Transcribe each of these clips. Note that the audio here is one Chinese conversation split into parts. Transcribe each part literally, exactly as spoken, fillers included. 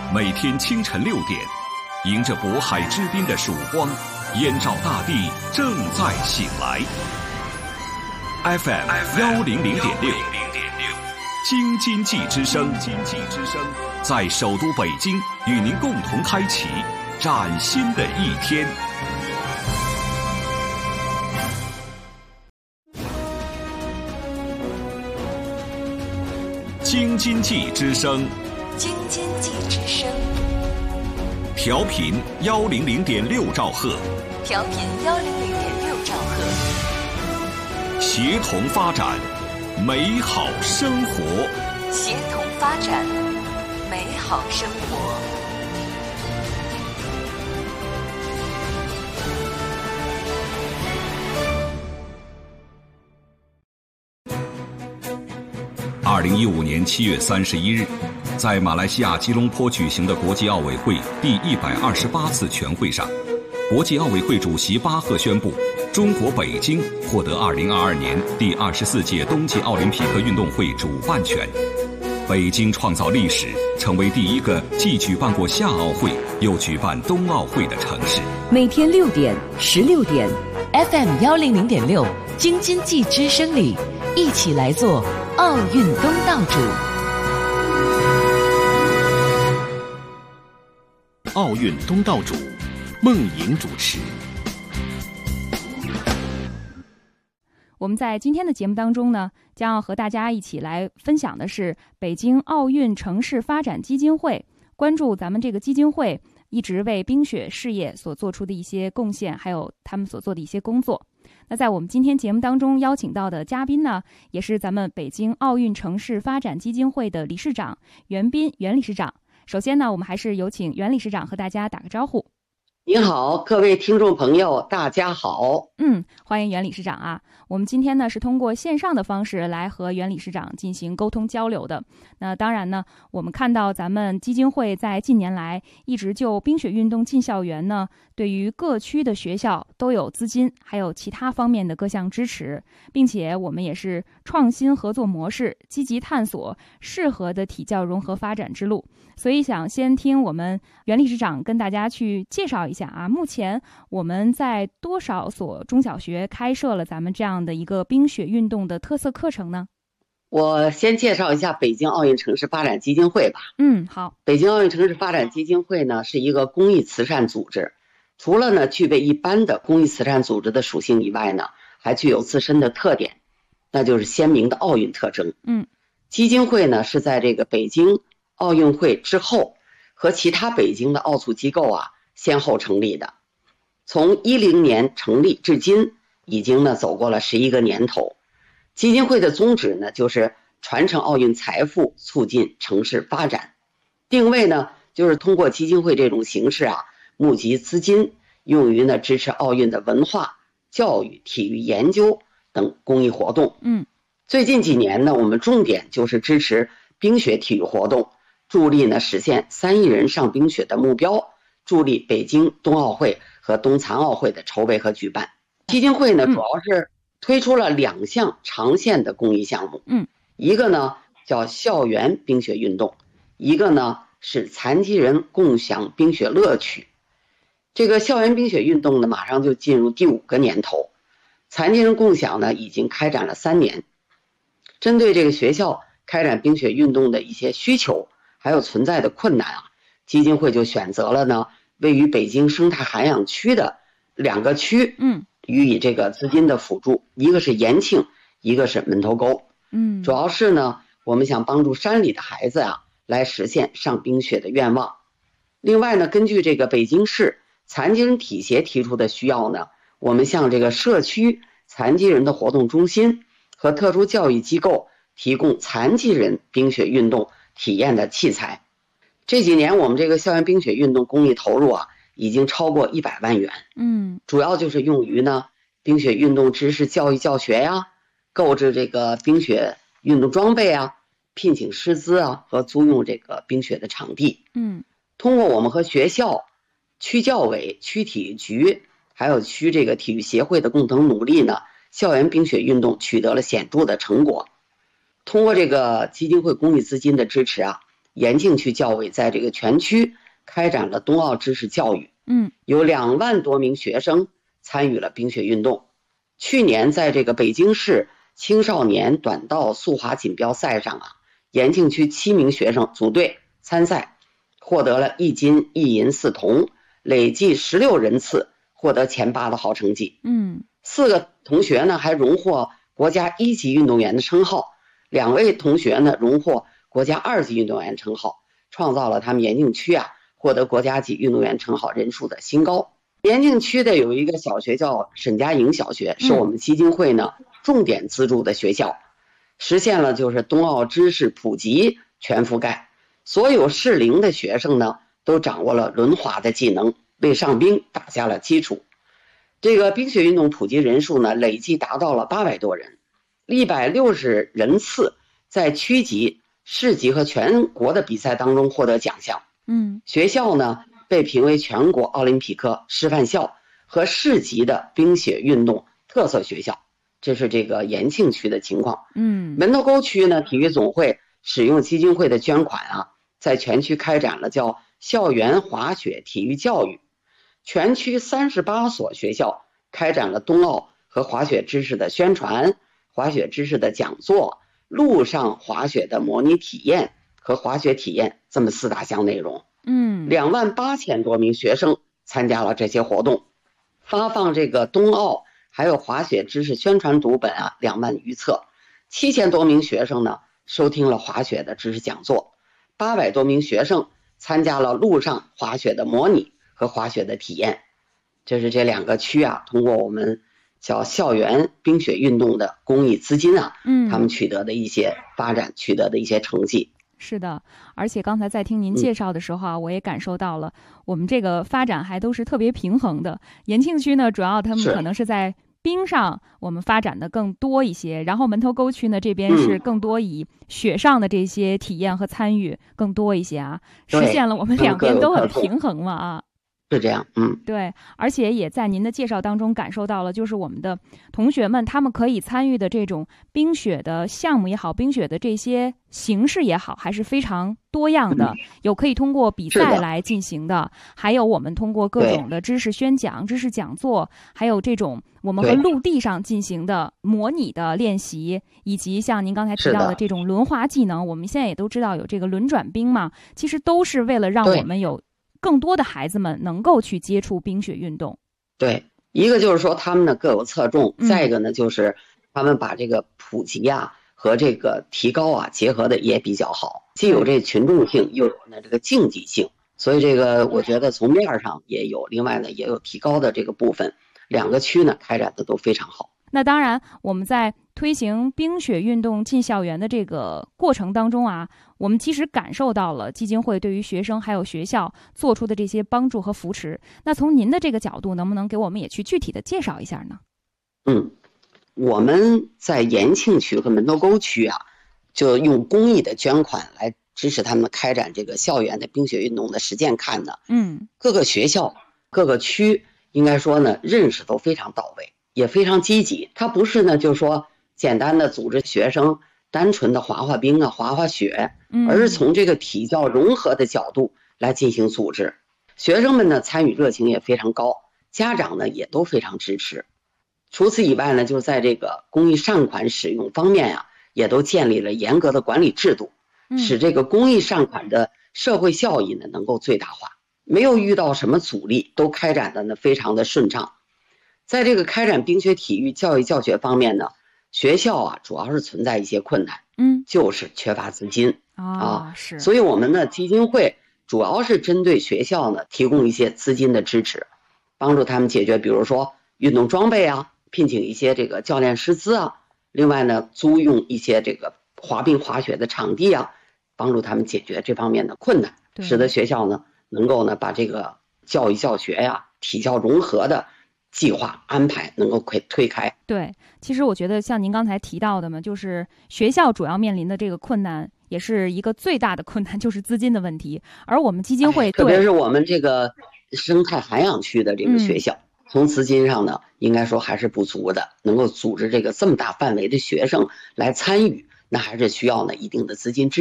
每天清晨六点，迎着渤海之滨的曙光，燕赵大地正在醒来。F M 幺零零点六，京津冀之声，京津冀之声，在首都北京与您共同开启崭新的一天。京津冀之声， 京津冀之声， 调频幺零零点六兆赫， 调频幺零零点六兆赫， 协同发展，美好生活， 协同发展，美好生活。 二零一五年七月三十一日，在马来西亚吉隆坡举行的国际奥委会第一百二十八次全会上，国际奥委会主席巴赫宣布，中国北京获得二零二二年第二十四届冬季奥林匹克运动会主办权。北京创造历史，成为第一个既举办过夏奥会又举办冬奥会的城市。 每天六点、十六点 ，F M 幺零零点六，京津冀之声里，一起来做奥运东道主。 奥运东道主，孟莹主持。 我们在今天的节目当中呢，将要和大家一起来分享的是北京奥运城市发展基金会，关注咱们这个基金会一直为冰雪事业所做出的一些贡献，还有他们所做的一些工作。那在我们今天节目当中邀请到的嘉宾呢，也是咱们北京奥运城市发展基金会的理事长袁斌袁理事长。首先呢，我们还是有请袁理事长和大家打个招呼。 您好，各位听众朋友，大家好。 嗯，欢迎袁理事长啊。我们今天呢是通过线上的方式来和袁理事长进行沟通交流的。那当然呢，我们看到咱们基金会在近年来一直就冰雪运动进校园呢，对于各区的学校都有资金还有其他方面的各项支持，并且我们也是创新合作模式，积极探索适合的体教融合发展之路。所以想先听我们袁理事长跟大家去介绍一下啊，目前我们在多少所中小学开设了咱们这样的一个冰雪运动的特色课程呢？ 我先介绍一下北京奥运城市发展基金会吧。 嗯，好。 北京奥运城市发展基金会呢是一个公益慈善组织，除了呢具备一般的公益慈善组织的属性以外呢，还具有自身的特点，那就是鲜明的奥运特征。 嗯， 基金会呢是在这个北京奥运会之后，和其他北京的奥组机构啊先后成立的。从一零年成立至今，已经呢走过了十一个年头。基金会的宗旨呢就是传承奥运财富，促进城市发展。定位呢就是通过基金会这种形式啊，募集资金，用于呢支持奥运的文化、教育、体育研究等公益活动。 嗯， 最近几年呢，我们重点就是支持冰雪体育活动，助力呢实现三亿人上冰雪的目标，助力北京冬奥会和冬残奥会的筹备和举办。基金会呢主要是推出了两项长线的公益项目， 嗯， 一个呢叫校园冰雪运动，一个呢是残疾人共享冰雪乐趣。这个校园冰雪运动呢马上就进入第五个年头，残疾人共享呢已经开展了三年。针对这个学校开展冰雪运动的一些需求还有存在的困难啊，基金会就选择了呢位于北京生态涵养区的两个区， 嗯， 予以这个资金的辅助，一个是延庆，一个是门头沟。 嗯， 主要是呢我们想帮助山里的孩子啊来实现上冰雪的愿望。另外呢，根据这个北京市残疾人体协提出的需要呢，我们向这个社区残疾人的活动中心和特殊教育机构提供残疾人冰雪运动体验的器材。这几年我们这个校园冰雪运动公益投入啊已经超过一百万元。 嗯， 主要就是用于呢冰雪运动知识教育教学呀，购置这个冰雪运动装备啊，聘请师资啊和租用这个冰雪的场地。 嗯， 通过我们和学校、区教委、区体育局还有区这个体育协会的共同努力呢，校园冰雪运动取得了显著的成果。通过这个基金会公益资金的支持啊， 延庆区教委在这个全区开展了冬奥知识教育， 嗯， 有两万多名学生参与了冰雪运动。去年在这个北京市青少年短道速滑锦标赛上啊，延庆区七名学生组队参赛，获得了一金一银四铜，累计十六人次获得前八的好成绩。 嗯， 四个同学呢还荣获国家一级运动员的称号，两位同学呢荣获国家二级运动员称号，创造了他们延庆区啊获得国家级运动员称号人数的新高。延庆区的有一个小学叫沈家营小学，是我们基金会呢重点资助的学校，实现了就是冬奥知识普及全覆盖，所有适龄的学生呢都掌握了轮滑的技能，为上冰打下了基础。这个冰雪运动普及人数呢累计达到了八百多人，一百六十人次在区级、市级和全国的比赛当中获得奖项。 嗯， 学校呢被评为全国奥林匹克示范校和市级的冰雪运动特色学校，这是这个延庆区的情况。 嗯， 门头沟区呢，体育总会使用基金会的捐款啊，在全区开展了叫校园滑雪体育教育，全区三十八所学校开展了冬奥和滑雪知识的宣传、滑雪知识的讲座、陆上滑雪的模拟体验和滑雪体验这么四大项内容。 嗯， 两万八千多名学生参加了这些活动，发放这个冬奥还有滑雪知识宣传读本啊两万余册，七千多名学生呢收听了滑雪的知识讲座，八百多名学生参加了陆上滑雪的模拟和滑雪的体验。这是这两个区啊，通过我们叫校园冰雪运动的公益资金啊， 嗯， 他们取得的一些发展，取得的一些成绩。 是的，而且刚才在听您介绍的时候啊，我也感受到了我们这个发展还都是特别平衡的。延庆区呢，主要他们可能是在冰上我们发展的更多一些，然后门头沟区呢这边是更多以雪上的这些体验和参与更多一些啊，实现了我们两边都很平衡嘛啊。 是这样，嗯， 对，而且也在您的介绍当中感受到了，就是我们的同学们他们可以参与的这种冰雪的项目也好，冰雪的这些形式也好，还是非常多样的，有可以通过比赛来进行的，还有我们通过各种的知识宣讲、知识讲座，还有这种我们和陆地上进行的模拟的练习，以及像您刚才提到的这种轮滑技能，我们现在也都知道有这个轮转冰嘛，其实都是为了让我们有更多的孩子们能够去接触冰雪运动。 对，一个就是说他们呢各有侧重，嗯、再一个呢就是他们把这个普及啊和这个提高啊结合的也比较好，既有这群众性，又有呢这个竞技性，所以这个我觉得从面上也有，另外呢也有提高的这个部分，两个区呢开展的都非常好。 那当然，我们在推行冰雪运动进校园的这个过程当中啊，我们其实感受到了基金会对于学生还有学校做出的这些帮助和扶持。那从您的这个角度，能不能给我们也去具体的介绍一下呢？ 嗯，我们在延庆区和门头沟区啊，就用公益的捐款来支持他们开展这个校园的冰雪运动的实践看呢。 嗯， 各个学校、各个区应该说呢，认识都非常到位，也非常积极。它不是呢，就是说简单的组织学生单纯的滑滑冰啊、滑滑雪，而是从这个体教融合的角度来进行组织。学生们呢参与热情也非常高，家长呢也都非常支持。除此以外呢，就在这个公益善款使用方面啊，也都建立了严格的管理制度，使这个公益善款的社会效益呢能够最大化，没有遇到什么阻力，都开展的呢非常的顺畅。在这个开展冰雪体育教育教学方面呢，学校啊主要是存在一些困难， 嗯， 就是缺乏资金、 哦、 啊， 是， 所以我们呢基金会主要是针对学校呢提供一些资金的支持，帮助他们解决，比如说运动装备啊，聘请一些这个教练师资啊，另外呢租用一些这个滑冰滑雪的场地啊，帮助他们解决这方面的困难，使得学校呢能够呢把这个教育教学呀、体教融合的计划安排能够推推开。 对，其实我觉得像您刚才提到的嘛，就是学校主要面临的这个困难，也是一个最大的困难，就是资金的问题。而我们基金会、哎、 特别是我们这个生态涵养区的这个学校、嗯、从资金上呢应该说还是不足的，能够组织这个这么大范围的学生来参与，那还是需要呢一定的资金支持。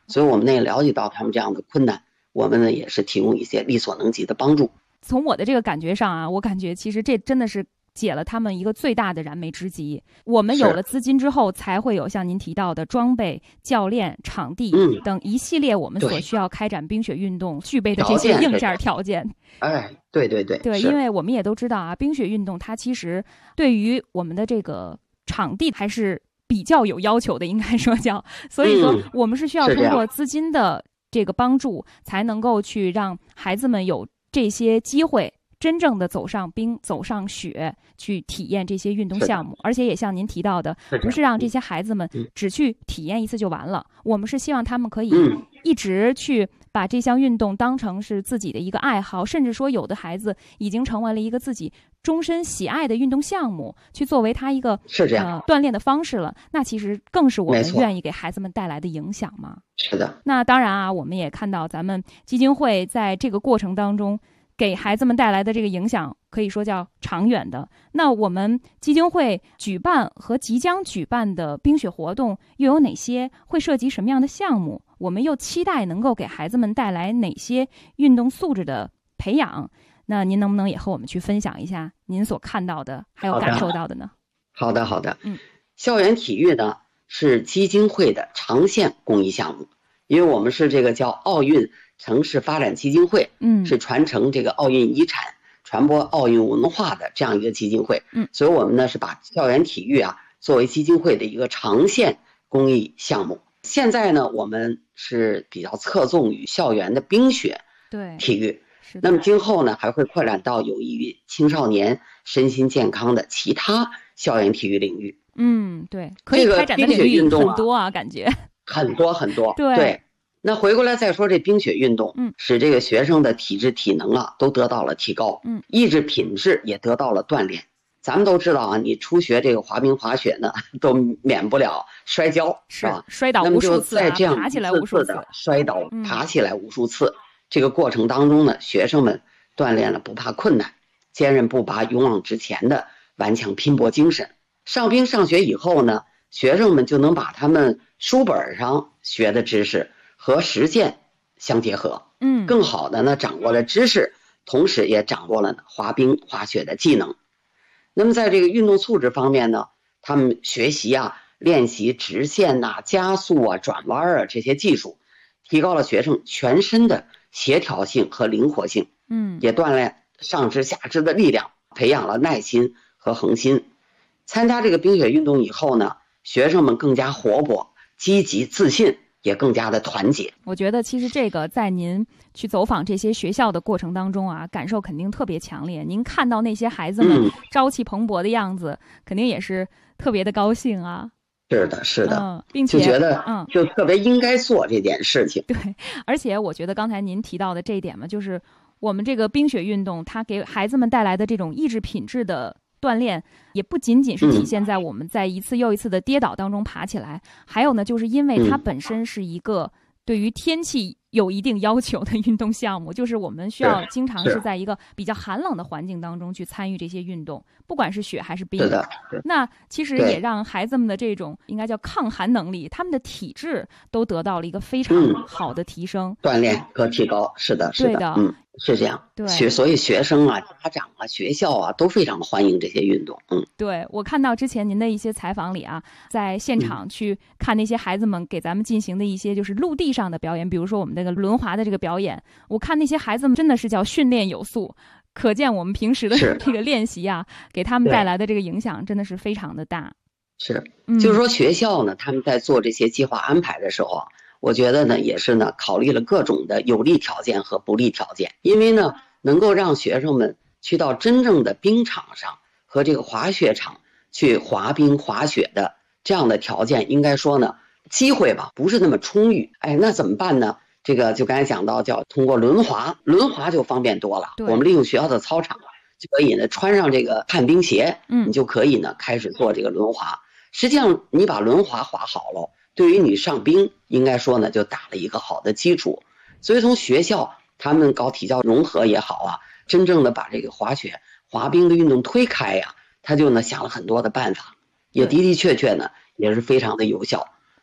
所以我们呢也了解到他们这样的困难，我们呢也是提供一些力所能及的帮助。 从我的这个感觉上啊，我感觉其实这真的是解了他们一个最大的燃眉之急。我们有了资金之后，才会有像您提到的装备、教练、场地等一系列我们所需要开展冰雪运动具备的这些硬件条件。 哎，对对对， 对，因为我们也都知道啊，冰雪运动它其实对于我们的这个场地还是比较有要求的，应该说叫，所以说我们是需要通过资金的这个帮助，才能够去让孩子们有这些机会真正的走上冰、走上雪，去体验这些运动项目。而且也像您提到的，不是让这些孩子们只去体验一次就完了，我们是希望他们可以一直去把这项运动当成是自己的一个爱好，甚至说有的孩子已经成为了一个自己终身喜爱的运动项目，去作为他一个是这样、 呃、锻炼的方式了。那其实更是我们愿意给孩子们带来的影响嘛。 是的。 那当然啊，我们也看到咱们基金会在这个过程当中给孩子们带来的这个影响可以说叫长远的。那我们基金会举办和即将举办的冰雪活动又有哪些？会涉及什么样的项目？我们又期待能够给孩子们带来哪些运动素质的培养？那您能不能也和我们去分享一下您所看到的还有感受到的呢？ 好的好的， 嗯， 校园体育呢是基金会的长线公益项目，因为我们是这个叫奥运城市发展基金会， 嗯， 是传承这个奥运遗产、传播奥运文化的这样一个基金会， 嗯， 所以我们呢是把校园体育啊作为基金会的一个长线公益项目。现在呢，我们是比较侧重于校园的冰雪对体育，那么今后呢还会扩展到有益于青少年身心健康的其他校园体育领域。 嗯，对，可以开展的领域很多啊，感觉很多很多。 对。 对，那回过来再说这冰雪运动， 嗯， 使这个学生的体质体能啊都得到了提高， 嗯， 意志品质也得到了锻炼。咱们都知道啊，你初学这个滑冰滑雪呢，都免不了摔跤，是吧？ 摔倒无数次、啊， 那么就在这样爬起来无数次的摔倒、嗯、爬起来无数次这个过程当中呢，学生们锻炼了不怕困难、坚韧不拔、勇往直前的顽强拼搏精神。上冰上学以后呢，学生们就能把他们书本上学的知识和实践相结合， 嗯， 更好的呢掌握了知识，同时也掌握了滑冰滑雪的技能。那么在这个运动素质方面呢，他们学习啊、练习直线呐、啊、加速啊、转弯啊这些技术，提高了学生全身的协调性和灵活性， 嗯， 也锻炼上肢下肢的力量，培养了耐心和恒心。参加这个冰雪运动以后呢，学生们更加活泼、积极、自信，也更加的团结。 我觉得其实这个在您去走访这些学校的过程当中啊，感受肯定特别强烈。您看到那些孩子们朝气蓬勃的样子，嗯、肯定也是特别的高兴啊。 是的，是的， 嗯，并且就觉得嗯， 就特别应该做这件事情。 对，而且我觉得刚才您提到的这一点嘛，就是我们这个冰雪运动，它给孩子们带来的这种意志品质的锻炼，也不仅仅是体现在我们在一次又一次的跌倒当中爬起来，嗯、还有呢，就是因为它本身是一个对于天气有一定要求的运动项目，就是我们需要经常是在一个比较寒冷的环境当中去参与这些运动，不管是雪还是冰。 是的， 那其实也让孩子们的这种应该叫抗寒能力，他们的体质都得到了一个非常好的提升、 嗯、锻炼和提高。是的，是的， 对的， 嗯，是这样。 对， 学所以学生啊、家长啊、学校啊都非常欢迎这些运动。嗯， 对，我看到之前您的一些采访里啊，在现场去看那些孩子们给咱们进行的一些就是陆地上的表演，比如说我们这个轮滑的这个表演，我看那些孩子们真的是叫训练有素，可见我们平时的这个练习啊，给他们带来的这个影响真的是非常的大。 是， 嗯、 就是说学校呢，他们在做这些计划安排的时候，我觉得呢，也是呢考虑了各种的有利条件和不利条件，因为呢，能够让学生们去到真正的冰场上和这个滑雪场去滑冰滑雪的这样的条件，应该说呢，机会吧不是那么充裕。哎，那怎么办呢？这个就刚才讲到叫通过轮滑，轮滑就方便多了。我们利用学校的操场就可以呢穿上这个旱冰鞋， 嗯， 你就可以呢开始做这个轮滑。实际上你把轮滑滑好了，对于你上冰应该说呢就打了一个好的基础。所以从学校他们搞体教融合也好啊，真正的把这个滑雪滑冰的运动推开呀、啊，他就呢想了很多的办法，也的的确确呢也是非常的有效。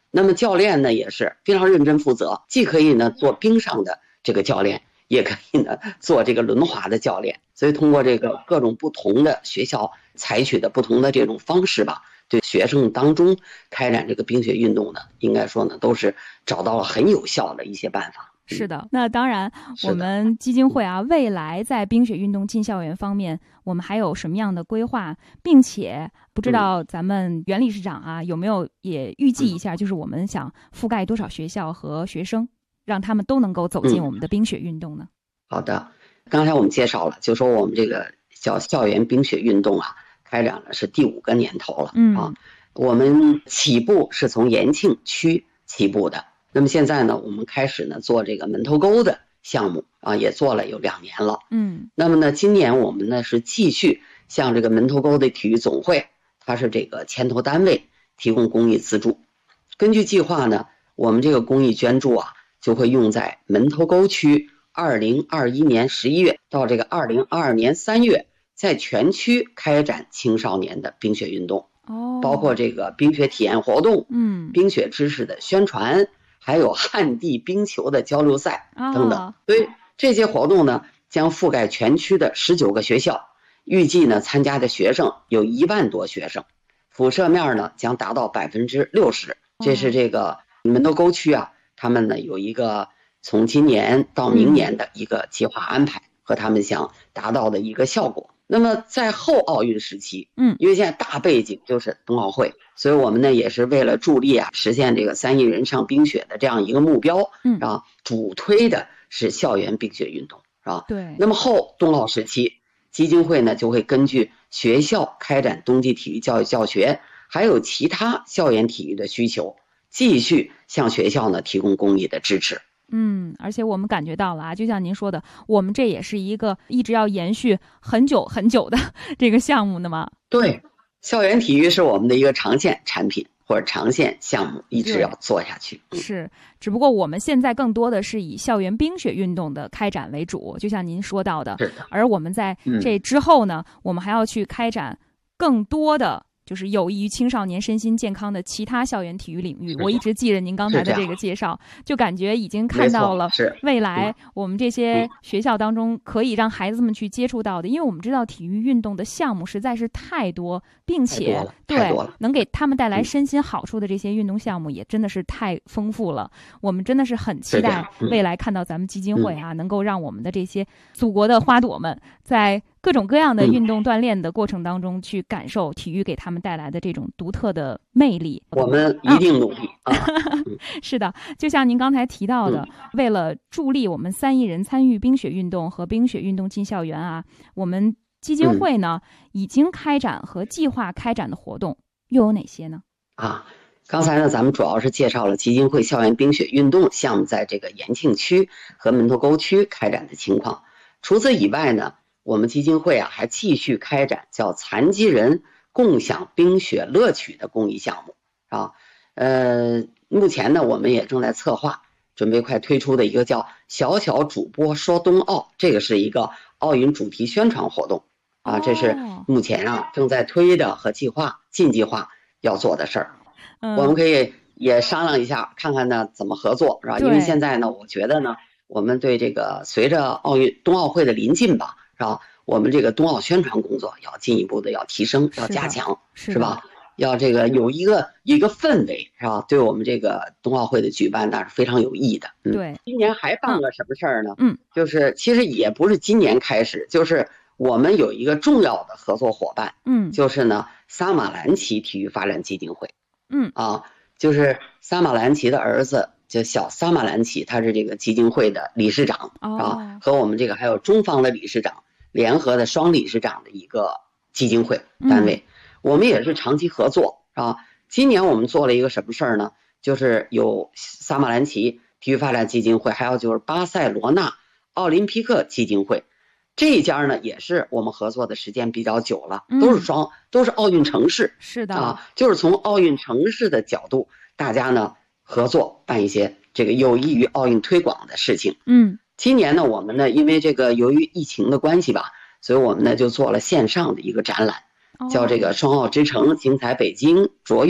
那么教练呢也是非常认真负责，既可以呢做冰上的这个教练，也可以呢做这个轮滑的教练。所以通过这个各种不同的学校采取的不同的这种方式吧，对学生当中开展这个冰雪运动呢，应该说呢都是找到了很有效的一些办法。 是的，那当然我们基金会啊，未来在冰雪运动进校园方面，我们还有什么样的规划，并且不知道咱们袁理事长啊有没有也预计一下，就是我们想覆盖多少学校和学生，让他们都能够走进我们的冰雪运动呢？ 嗯、好的，刚才我们介绍了，就说我们这个叫校园冰雪运动啊，开展了是第五个年头了、嗯、啊。我们起步是从延庆区起步的。那么现在呢，我们开始呢做这个门头沟的项目啊，也做了有两年了。嗯，那么呢，今年我们呢是继续向这个门头沟的体育总会，它是这个牵头单位，提供公益资助。根据计划呢，我们这个公益捐助啊，就会用在门头沟区二零二一年十一月到这个二零二二年三月，在全区开展青少年的冰雪运动。哦，包括这个冰雪体验活动，嗯，冰雪知识的宣传。还有旱地冰球的交流赛等等，所以这些活动呢将覆盖全区的十九个学校，预计呢参加的学生有一万多学生，辐射面呢将达到百分之六十。这是这个门头沟区啊，他们呢有一个从今年到明年的一个计划安排和他们想达到的一个效果。那么在后奥运时期，嗯，因为现在大背景就是冬奥会，所以我们呢也是为了助力啊实现这个三亿人上冰雪的这样一个目标，嗯啊，主推的是校园冰雪运动，是吧？对。那么后冬奥时期，基金会呢就会根据学校开展冬季体育教育教学，还有其他校园体育的需求，继续向学校呢提供公益的支持。 嗯，而且我们感觉到了啊，就像您说的，我们这也是一个一直要延续很久很久的这个项目的嘛。 对，校园体育是我们的一个长线产品或者长线项目，一直要做下去。 是，只不过我们现在更多的是以校园冰雪运动的开展为主，就像您说到的。 是的。 而我们在这之后呢，嗯、我们还要去开展更多的。就是有益于青少年身心健康的其他校园体育领域，我一直记着您刚才的这个介绍，就感觉已经看到了未来我们这些学校当中可以让孩子们去接触到的，因为我们知道体育运动的项目实在是太多，并且对能给他们带来身心好处的这些运动项目也真的是太丰富了。我们真的是很期待未来看到咱们基金会啊，能够让我们的这些祖国的花朵们在各种各样的运动锻炼的过程当中去感受体育给他们带来的这种独特的魅力。 我们一定努力、啊啊、 是的，就像您刚才提到的、嗯、为了助力我们三亿人参与冰雪运动和冰雪运动进校园啊，我们基金会呢、嗯、已经开展和计划开展的活动又有哪些呢？ 啊，刚才呢咱们主要是介绍了基金会校园冰雪运动项目在这个延庆区和门头沟区开展的情况。除此以外呢，我们基金会啊还继续开展叫残疾人共享冰雪乐趣的公益项目啊。呃，目前呢我们也正在策划，准备快推出的一个叫小小主播说冬奥，这个是一个奥运主题宣传活动啊，这是目前啊正在推的和计划进计划要做的事儿。我们可以也商量一下，看看呢怎么合作，是吧？因为现在呢我觉得呢我们对这个随着奥运冬奥会的临近吧，是吧？我们这个冬奥宣传工作要进一步的要提升，要加强，是, 是吧？要这个有一个一个氛围，是吧？对我们这个冬奥会的举办那是非常有意义的。嗯、对，今年还办了什么事儿呢？嗯，就是其实也不是今年开始，就是我们有一个重要的合作伙伴，嗯，就是呢撒马兰奇体育发展基金会，嗯啊，就是撒马兰奇的儿子。就小撒马兰奇，他是这个基金会的理事长、哦、啊，和我们这个还有中方的理事长联合的双理事长的一个基金会单位、嗯、我们也是长期合作啊。今年我们做了一个什么事儿呢？就是有撒马兰奇体育发展基金会，还有就是巴塞罗那奥林匹克基金会，这一家呢也是我们合作的时间比较久了，都是双、嗯、都是奥运城市，是的啊，就是从奥运城市的角度，大家呢合作办一些这个有益于奥运推广的事情。嗯，今年呢，我们呢，因为这个由于疫情的关系吧，所以我们呢就做了线上的一个展览，叫这个双奥之城，精彩北京，卓越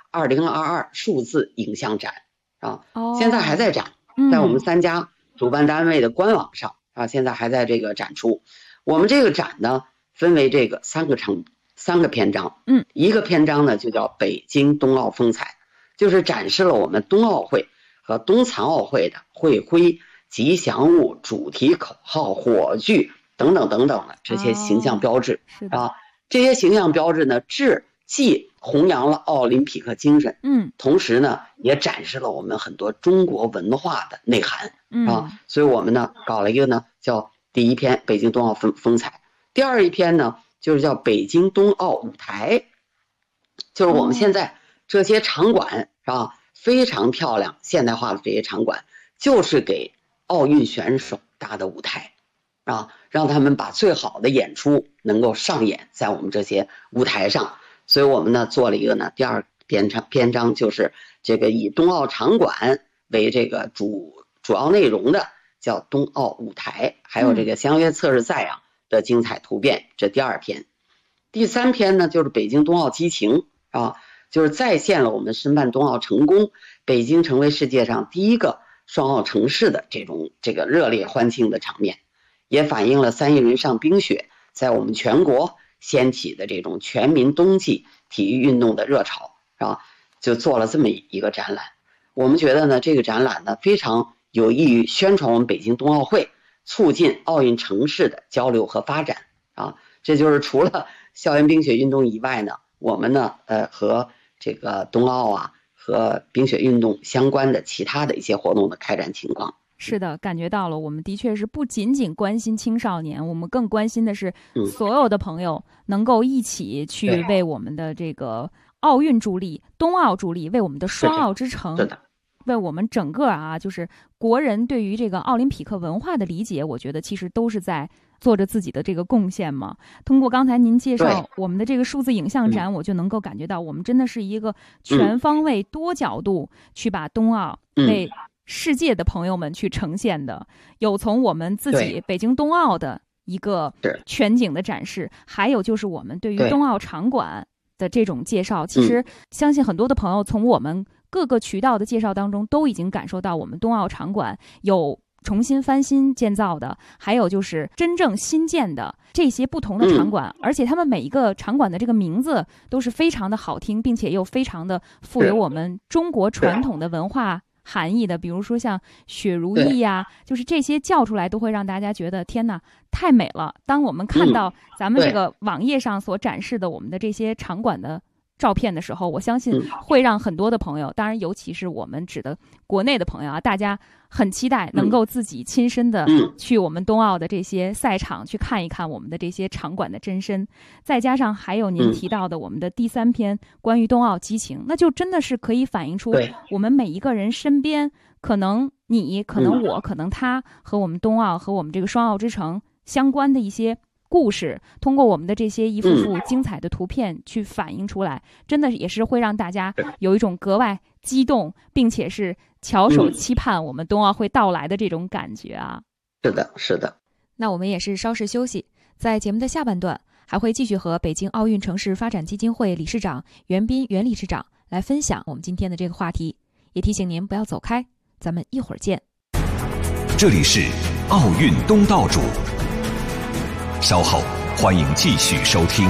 二零二二数字影像展啊， 哦， 现在还在展，在我们三家主办单位的官网上啊，现在还在这个展出。我们这个展呢，分为这个三个场三个篇章， 嗯， 一个篇章呢就叫北京冬奥风采，就是展示了我们冬奥会和冬残奥会的会徽、吉祥物、主题口号、火炬等等等等的这些形象标志、 哦、 啊。这些形象标志呢，既既弘扬了奥林匹克精神， 嗯， 同时呢，也展示了我们很多中国文化的内涵、 嗯、 啊。所以我们呢搞了一个呢叫第一篇北京冬奥风风采，第二一篇呢就是叫北京冬奥舞台，就是我们现在这些场馆是吧，非常漂亮现代化的这些场馆，就是给奥运选手搭的舞台啊，让他们把最好的演出能够上演在我们这些舞台上。所以我们呢做了一个呢第二篇章篇章，就是这个以冬奥场馆为这个主主要内容的，叫冬奥舞台，还有这个相约测试赛啊的精彩图片，这第二篇。第三篇呢就是北京冬奥激情啊，就是再现了我们申办冬奥成功，北京成为世界上第一个双奥城市的这种这个热烈欢庆的场面，也反映了三亿人上冰雪在我们全国掀起的这种全民冬季体育运动的热潮啊，就做了这么一个展览。我们觉得呢，这个展览呢非常有益于宣传我们北京冬奥会，促进奥运城市的交流和发展啊。这就是除了校园冰雪运动以外呢，我们呢呃和这个冬奥啊和冰雪运动相关的其他的一些活动的开展情况。 是的，感觉到了，我们的确是不仅仅关心青少年，我们更关心的是所有的朋友能够一起去为我们的这个奥运助力、冬奥助力，为我们的双奥之城，为我们整个啊，就是国人对于这个奥林匹克文化的理解，我觉得其实都是在做着自己的这个贡献嘛。通过刚才您介绍我们的这个数字影像展，我就能够感觉到，我们真的是一个全方位、多角度去把冬奥为世界的朋友们去呈现的，有从我们自己北京冬奥的一个全景的展示，还有就是我们对于冬奥场馆的这种介绍。其实相信很多的朋友从我们各个渠道的介绍当中都已经感受到，我们冬奥场馆有重新翻新建造的，还有就是真正新建的这些不同的场馆、嗯、而且他们每一个场馆的这个名字都是非常的好听，并且又非常的富有我们中国传统的文化含义的，比如说像雪如意呀、啊，就是这些叫出来都会让大家觉得天哪，太美了。当我们看到咱们这个网页上所展示的我们的这些场馆的照片的时候，我相信会让很多的朋友，当然尤其是我们指的国内的朋友啊，大家很期待能够自己亲身的去我们冬奥的这些赛场去看一看我们的这些场馆的真身。再加上还有您提到的我们的第三篇关于冬奥激情，那就真的是可以反映出我们每一个人身边，可能你可能我可能他和我们冬奥和我们这个双奥之城相关的一些故事，通过我们的这些一幅幅精彩的图片去反映出来、嗯、真的也是会让大家有一种格外激动，并且是翘首期盼我们冬奥会到来的这种感觉啊。 是的，是的。 那我们也是稍事休息，在节目的下半段还会继续和北京奥运城市发展基金会理事长袁斌袁理事长来分享我们今天的这个话题，也提醒您不要走开，咱们一会儿见。 这里是奥运东道主，稍后欢迎继续收听。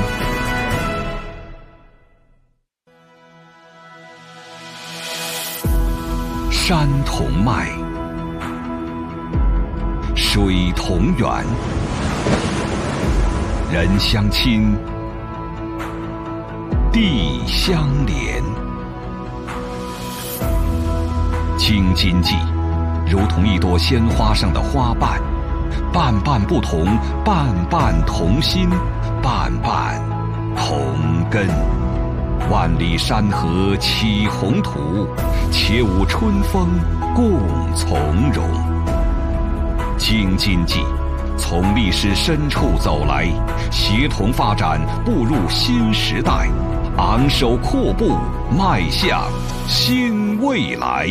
山同脉，水同源，人相亲，地相连。京津冀如同一朵鲜花上的花瓣，瓣瓣不同，瓣瓣同心，瓣瓣同根。万里山河起宏图，且舞春风共从容。京津冀从历史深处走来，协同发展，步入新时代，昂首阔步，迈向新未来。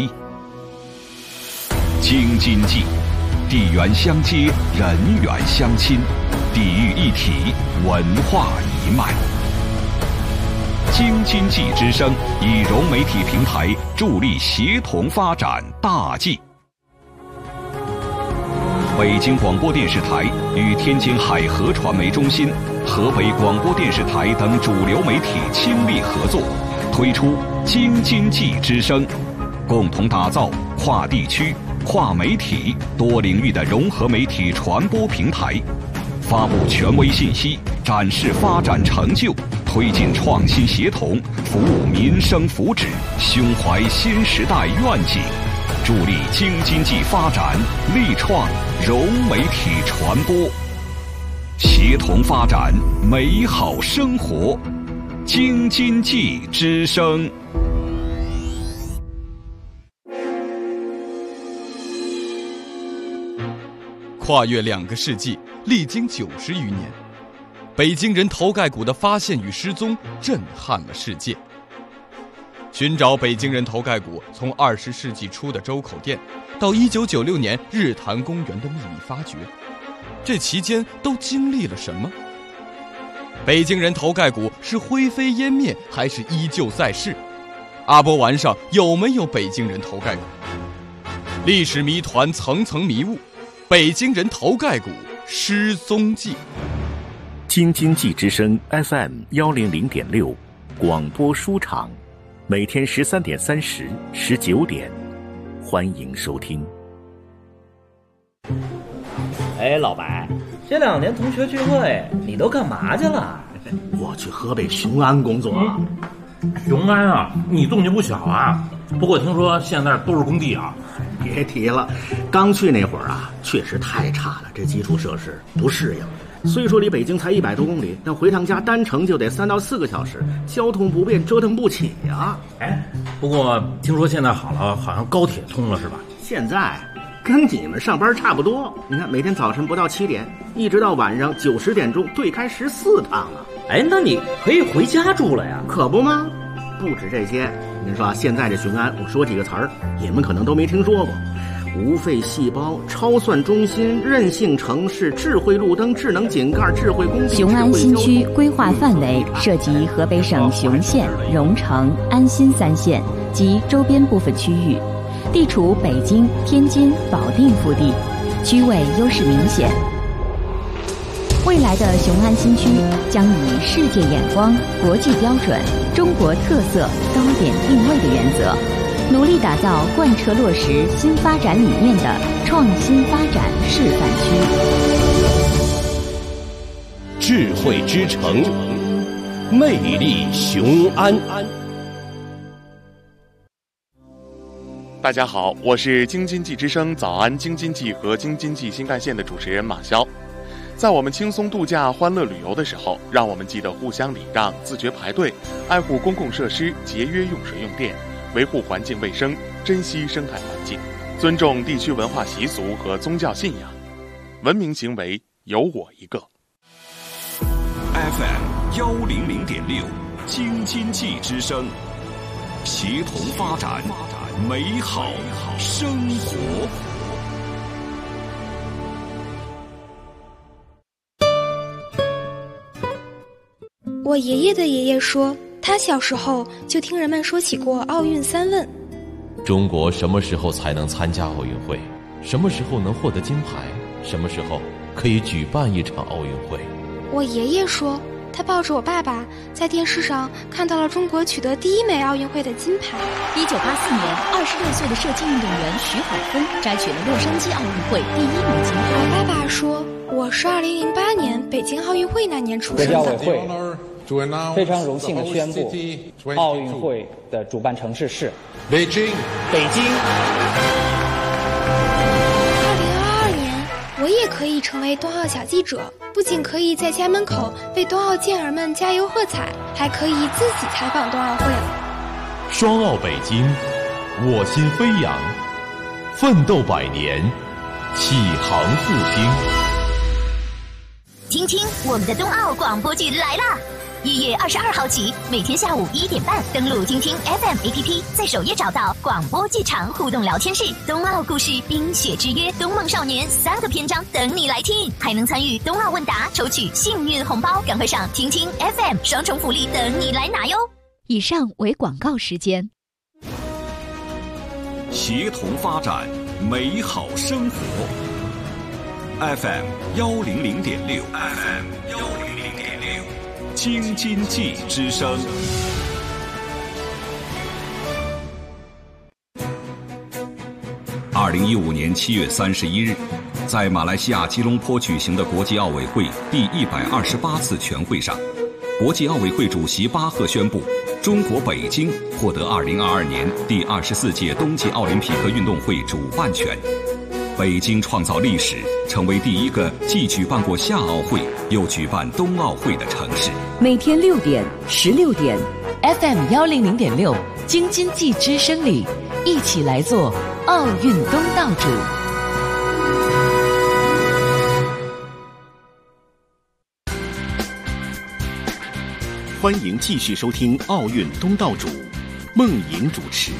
京津冀地缘相接，人缘相亲，地域一体，文化一脉。 京津冀之声以融媒体平台助力协同发展大计。北京广播电视台与天津海河传媒中心、河北广播电视台等主流媒体倾力合作，推出京津冀之声，共同打造跨地区、跨媒体、多领域的融合媒体传播平台，发布权威信息，展示发展成就，推进创新协同，服务民生福祉，胸怀新时代愿景，助力京津冀发展，力创融媒体传播，协同发展美好生活。京津冀之声。 跨越两个世纪，历经九十余年，北京人头盖骨的发现与失踪震撼了世界。寻找北京人头盖骨，从二十世纪初的周口店，到一九九六年日坛公园的秘密发掘，这期间都经历了什么？北京人头盖骨是灰飞烟灭，还是依旧在世？阿波丸上有没有北京人头盖骨？历史谜团层层迷雾，北京人头盖骨失踪记。 京津冀之声 F M 幺零零点六广播书场，每天十三点三十、十九点，欢迎收听。 哎，老白，这两年同学聚会你都干嘛去了？ 我去河北雄安工作。 雄安啊，你动静不小啊。不过听说现在都是工地啊。 别提了，刚去那会儿啊，确实太差了，这基础设施不适应。虽说离北京才一百多公里，但回趟家单程就得三到四个小时，交通不便，折腾不起呀。 哎，不过听说现在好了，好像高铁通了是吧？ 现在跟你们上班差不多，你看每天早晨不到七点，一直到晚上九十点钟，对开十四趟啊。 哎，那你可以回家住了呀。 可不吗？不止这些，您说现在这雄安，我说几个词儿，你们可能都没听说过。无废细胞、超算中心、韧性城市、智慧路灯、智能井盖、智慧工地。 雄安新区规划范围涉及河北省雄县、荣成、安新三县及周边部分区域，地处北京、天津、保定腹地，区位优势明显。未来的雄安新区将以世界眼光、国际标准、中国特色高点定位的原则，努力打造贯彻落实新发展理念的创新发展示范区。 智慧之城，魅力雄安。 大家好，我是京津冀之声早安京津冀和京津冀新干线的主持人马潇。在我们轻松度假、欢乐旅游的时候，让我们记得互相礼让、自觉排队，爱护公共设施，节约用水用电，维护环境卫生，珍惜生态环境，尊重地区文化习俗和宗教信仰，文明行为有我一个。 F M 幺零零点六，京津冀之声，协同发展，美好生活。 我爷爷的爷爷说，他小时候就听人们说起过奥运三问。 中国什么时候才能参加奥运会？什么时候能获得金牌？什么时候可以举办一场奥运会？ 我爷爷说，他抱着我爸爸在电视上看到了中国取得第一枚奥运会的金牌。 一九八四年，二十六岁的射击运动员徐海峰摘取了洛杉矶奥运会第一枚金牌。 我爸爸说，我是二零零八年北京奥运会那年出生的。 国际奥委会非常荣幸地宣布，奥运会的主办城市是北京。北京。 二零二二年，我也可以成为冬奥小记者，不仅可以在家门口为冬奥健儿们加油喝彩，还可以自己采访冬奥会了。 双奥北京，我心飞扬，奋斗百年，启航复兴。 听听我们的冬奥广播剧来啦！一月二十二号起，每天下午一点半，登录听听 F M A P P， 在首页找到广播剧场互动聊天室，冬奥故事、冰雪之约、冬梦少年三个篇章等你来听，还能参与冬奥问答，抽取幸运红包，赶快上听听 F M， 双重福利等你来拿哟！ 以上为广告时间。 协同发展，美好生活。F M 幺零零点六 ，F M 幺零零点六，京津冀之声。二零一五年七月三十一日，在马来西亚吉隆坡举行的国际奥委会第一百二十八次全会上，国际奥委会主席巴赫宣布，中国北京获得二零二二年第二十四届冬季奥林匹克运动会主办权。北京创造历史，成为第一个既举办过夏奥会又举办冬奥会的城市。 每天六点、十六点 ，F M 幺零零点六，京津冀之声里，一起来做奥运东道主。 欢迎继续收听《奥运东道主》，孟莹主持。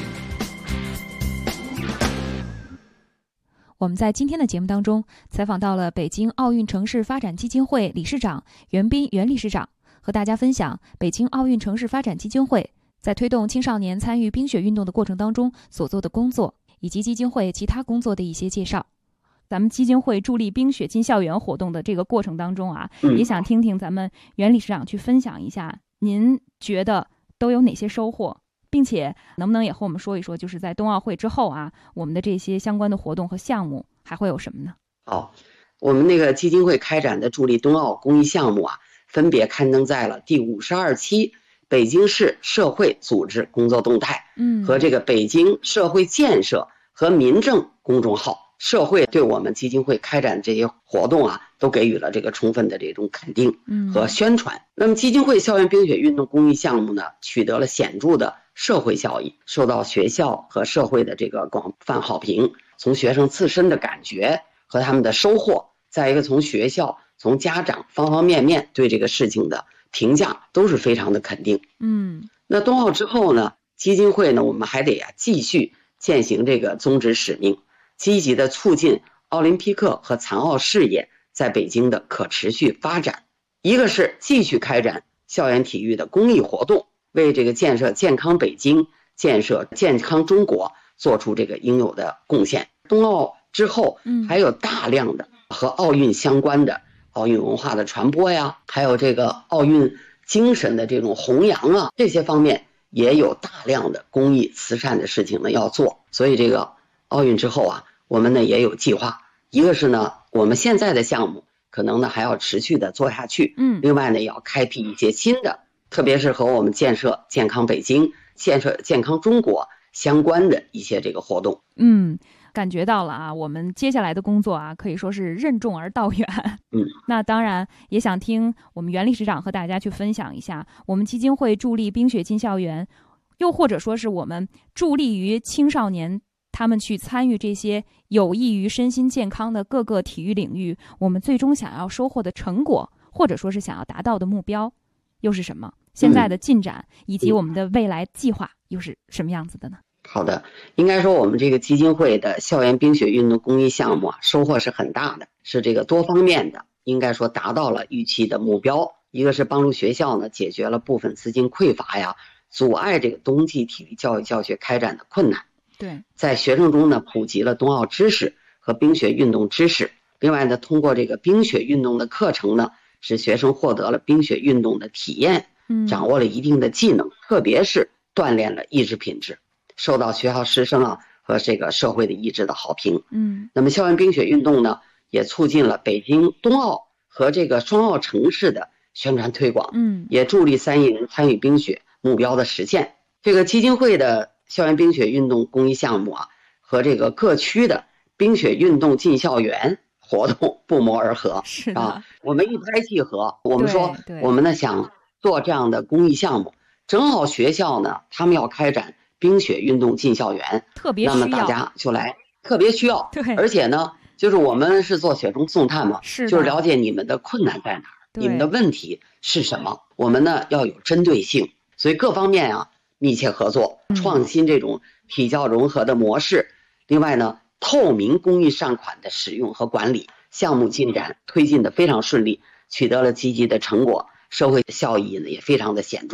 我们在今天的节目当中采访到了北京奥运城市发展基金会理事长袁彬袁理事长，和大家分享北京奥运城市发展基金会在推动青少年参与冰雪运动的过程当中所做的工作，以及基金会其他工作的一些介绍。咱们基金会助力冰雪进校园活动的这个过程当中啊， 嗯、 也想听听咱们袁理事长去分享一下，您觉得都有哪些收获？并且能不能也和我们说一说，就是在冬奥会之后啊，我们的这些相关的活动和项目还会有什么呢？ 好，我们那个基金会开展的助力冬奥公益项目啊，分别刊登在了第五十二期北京市社会组织工作动态， 嗯， 和这个北京社会建设和民政公众号。社会对我们基金会开展这些活动啊，都给予了这个充分的这种肯定和宣传。嗯、那么基金会校园冰雪运动公益项目呢，取得了显著的社会效益，受到学校和社会的这个广泛好评。从学生自身的感觉和他们的收获，再一个从学校、从家长方方面面对这个事情的评价都是非常的肯定。 嗯， 那冬奥之后呢，基金会呢，我们还得呀、啊、继续践行这个宗旨使命。积极的促进奥林匹克和残奥事业在北京的可持续发展。一个是继续开展校园体育的公益活动，为这个建设健康北京、建设健康中国做出这个应有的贡献。冬奥之后，还有大量的和奥运相关的奥运文化的传播呀，还有这个奥运精神的这种弘扬啊，这些方面也有大量的公益慈善的事情呢要做。所以这个奥运之后啊，我们呢也有计划，一个是呢，我们现在的项目可能呢还要持续的做下去， 嗯， 另外呢也要开辟一些新的，特别是和我们建设健康北京、建设健康中国相关的一些这个活动。 嗯，感觉到了啊，我们接下来的工作啊，可以说是任重而道远。 嗯， 那当然也想听我们袁理事长和大家去分享一下，我们基金会助力冰雪进校园，又或者说是我们助力于青少年他们去参与这些有益于身心健康的各个体育领域，我们最终想要收获的成果，或者说是想要达到的目标又是什么？现在的进展以及我们的未来计划又是什么样子的呢？ 好的，应该说我们这个基金会的校园冰雪运动公益项目啊，收获是很大的，是这个多方面的，应该说达到了预期的目标。一个是帮助学校呢解决了部分资金匮乏呀，阻碍这个冬季体育教育教学开展的困难。 对， 在学生中呢普及了冬奥知识和冰雪运动知识。另外呢，通过这个冰雪运动的课程呢，使学生获得了冰雪运动的体验， 嗯， 掌握了一定的技能，特别是锻炼了意志品质，受到学校师生啊和这个社会的一致的好评。 嗯， 那么校园冰雪运动呢，也促进了北京冬奥和这个双奥城市的宣传推广， 嗯， 也助力三亿人参与冰雪目标的实现。这个基金会的校园冰雪运动公益项目啊，和这个各区的冰雪运动进校园活动不谋而合， 是的啊，我们一拍即合。我们说，我们呢想做这样的公益项目，正好学校呢他们要开展冰雪运动进校园， 特别需要， 那么大家就来，特别需要。 对， 而且呢，就是我们是做雪中送炭嘛， 是就是了解你们的困难在哪儿，你们的问题是什么，我们呢要有针对性，所以各方面啊密切合作，创新这种体教融合的模式。嗯、另外呢，透明公益善款的使用和管理，项目进展推进的非常顺利，取得了积极的成果，社会的效益呢也非常的显著。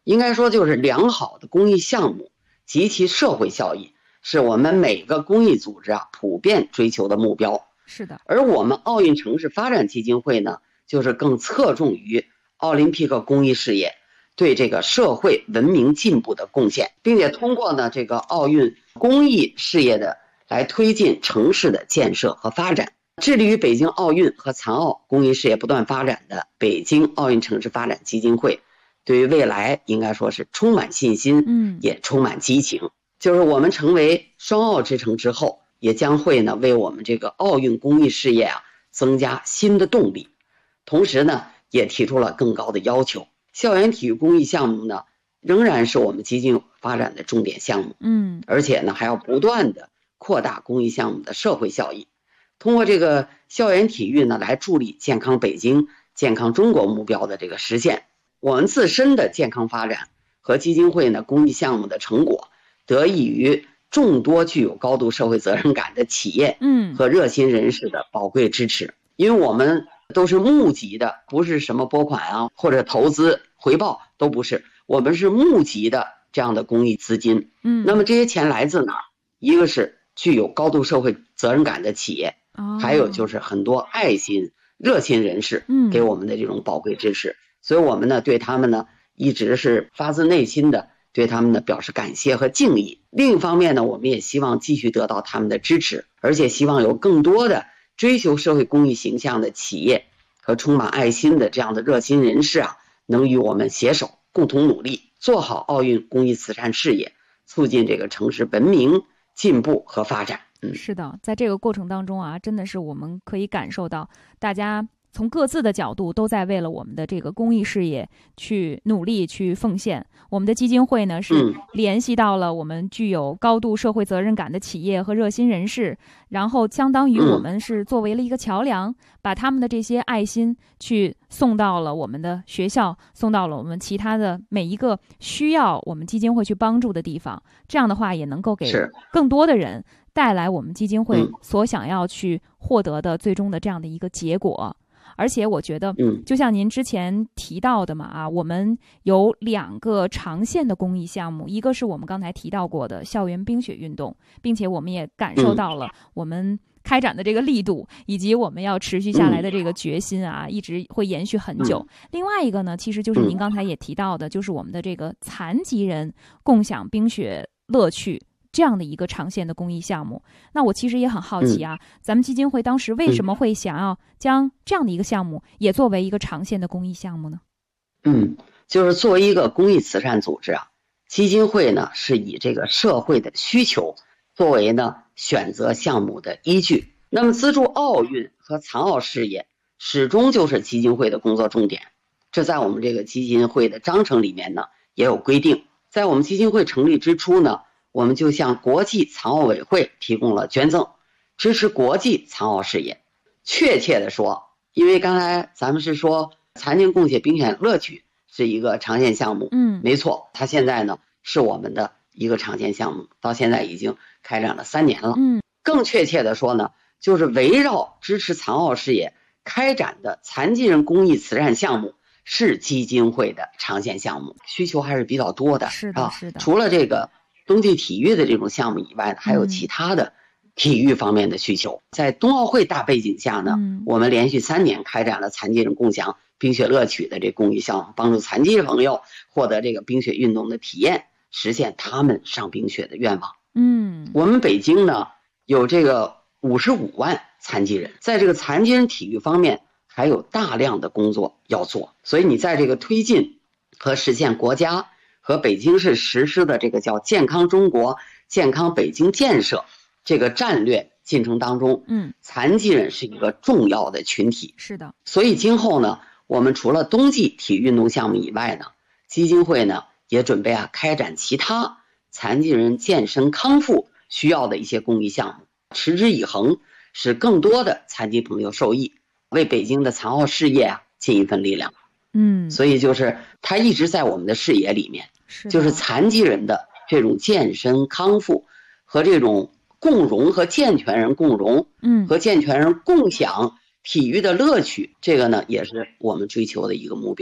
应该说就是良好的公益项目及其社会效益，是我们每个公益组织啊普遍追求的目标。 是的。 而我们奥运城市发展基金会呢，就是更侧重于奥林匹克公益事业对这个社会文明进步的贡献，并且通过呢这个奥运公益事业的来推进城市的建设和发展。致力于北京奥运和残奥公益事业不断发展的北京奥运城市发展基金会，对于未来应该说是充满信心， 嗯， 也充满激情。就是我们成为双奥之城之后，也将会呢为我们这个奥运公益事业啊增加新的动力，同时呢也提出了更高的要求。校园体育公益项目呢仍然是我们基金发展的重点项目， 嗯， 而且呢还要不断的扩大公益项目的社会效益，通过这个校园体育呢来助力健康北京、健康中国目标的这个实现。我们自身的健康发展和基金会呢公益项目的成果，得益于众多具有高度社会责任感的企业嗯和热心人士的宝贵支持。因为我们都是募集的，不是什么拨款啊或者投资回报，都不是，我们是募集的这样的公益资金。 嗯， 那么这些钱来自哪儿？一个是具有高度社会责任感的企业， 哦， 还有就是很多爱心热心人士给我们的这种宝贵支持， 嗯， 所以我们呢对他们呢一直是发自内心的对他们呢表示感谢和敬意。另一方面呢，我们也希望继续得到他们的支持，而且希望有更多的追求社会公益形象的企业和充满爱心的这样的热心人士啊，能与我们携手共同努力，做好奥运公益慈善事业，促进这个城市文明进步和发展。嗯， 是的，在这个过程当中啊，真的是我们可以感受到大家从各自的角度都在为了我们的这个公益事业去努力去奉献。我们的基金会呢是联系到了我们具有高度社会责任感的企业和热心人士，然后相当于我们是作为了一个桥梁，把他们的这些爱心去送到了我们的学校，送到了我们其他的每一个需要我们基金会去帮助的地方。这样的话也能够给更多的人带来我们基金会所想要去获得的最终的这样的一个结果。而且我觉得就像您之前提到的嘛啊，我们有两个长线的公益项目，一个是我们刚才提到过的校园冰雪运动，并且我们也感受到了我们开展的这个力度以及我们要持续下来的这个决心啊，一直会延续很久。另外一个呢，其实就是您刚才也提到的，就是我们的这个残疾人共享冰雪乐趣这样的一个长线的公益项目。那我其实也很好奇啊，嗯、咱们基金会当时为什么会想要将这样的一个项目也作为一个长线的公益项目呢？ 嗯，就是作为一个公益慈善组织啊，基金会呢是以这个社会的需求作为呢选择项目的依据。那么资助奥运和残奥事业始终就是基金会的工作重点，这在我们这个基金会的章程里面呢也有规定。在我们基金会成立之初呢，我们就向国际残奥委会提供了捐赠，支持国际残奥事业。确切的说，因为刚才咱们是说残疾人共享冰雪乐趣是一个长线项目， 嗯， 没错，它现在呢是我们的一个长线项目，到现在已经开展了三年了。 嗯， 更确切的说呢，就是围绕支持残奥事业开展的残疾人公益慈善项目是基金会的长线项目，需求还是比较多的。 是的，是的。 除了这个冬季体育的这种项目以外，还有其他的体育方面的需求。在冬奥会大背景下呢， 嗯、 我们连续三年开展了残疾人共享冰雪乐趣的这公益项目，帮助残疾朋友获得这个冰雪运动的体验，实现他们上冰雪的愿望。 嗯， 我们北京呢有这个五十五万残疾人，在这个残疾人体育方面还有大量的工作要做，所以你在这个推进和实现国家和北京市实施的这个叫健康中国、健康北京建设这个战略进程当中， 嗯， 残疾人是一个重要的群体。 是的， 所以今后呢，我们除了冬季体育运动项目以外呢，基金会呢也准备啊开展其他残疾人健身康复需要的一些公益项目，持之以恒，使更多的残疾朋友受益，为北京的残奥事业啊尽一份力量。 嗯， 所以就是它一直在我们的视野里面，就是残疾人的这种健身康复和这种共融和健全人共融， 嗯， 和健全人共享体育的乐趣，这个呢也是我们追求的一个目标。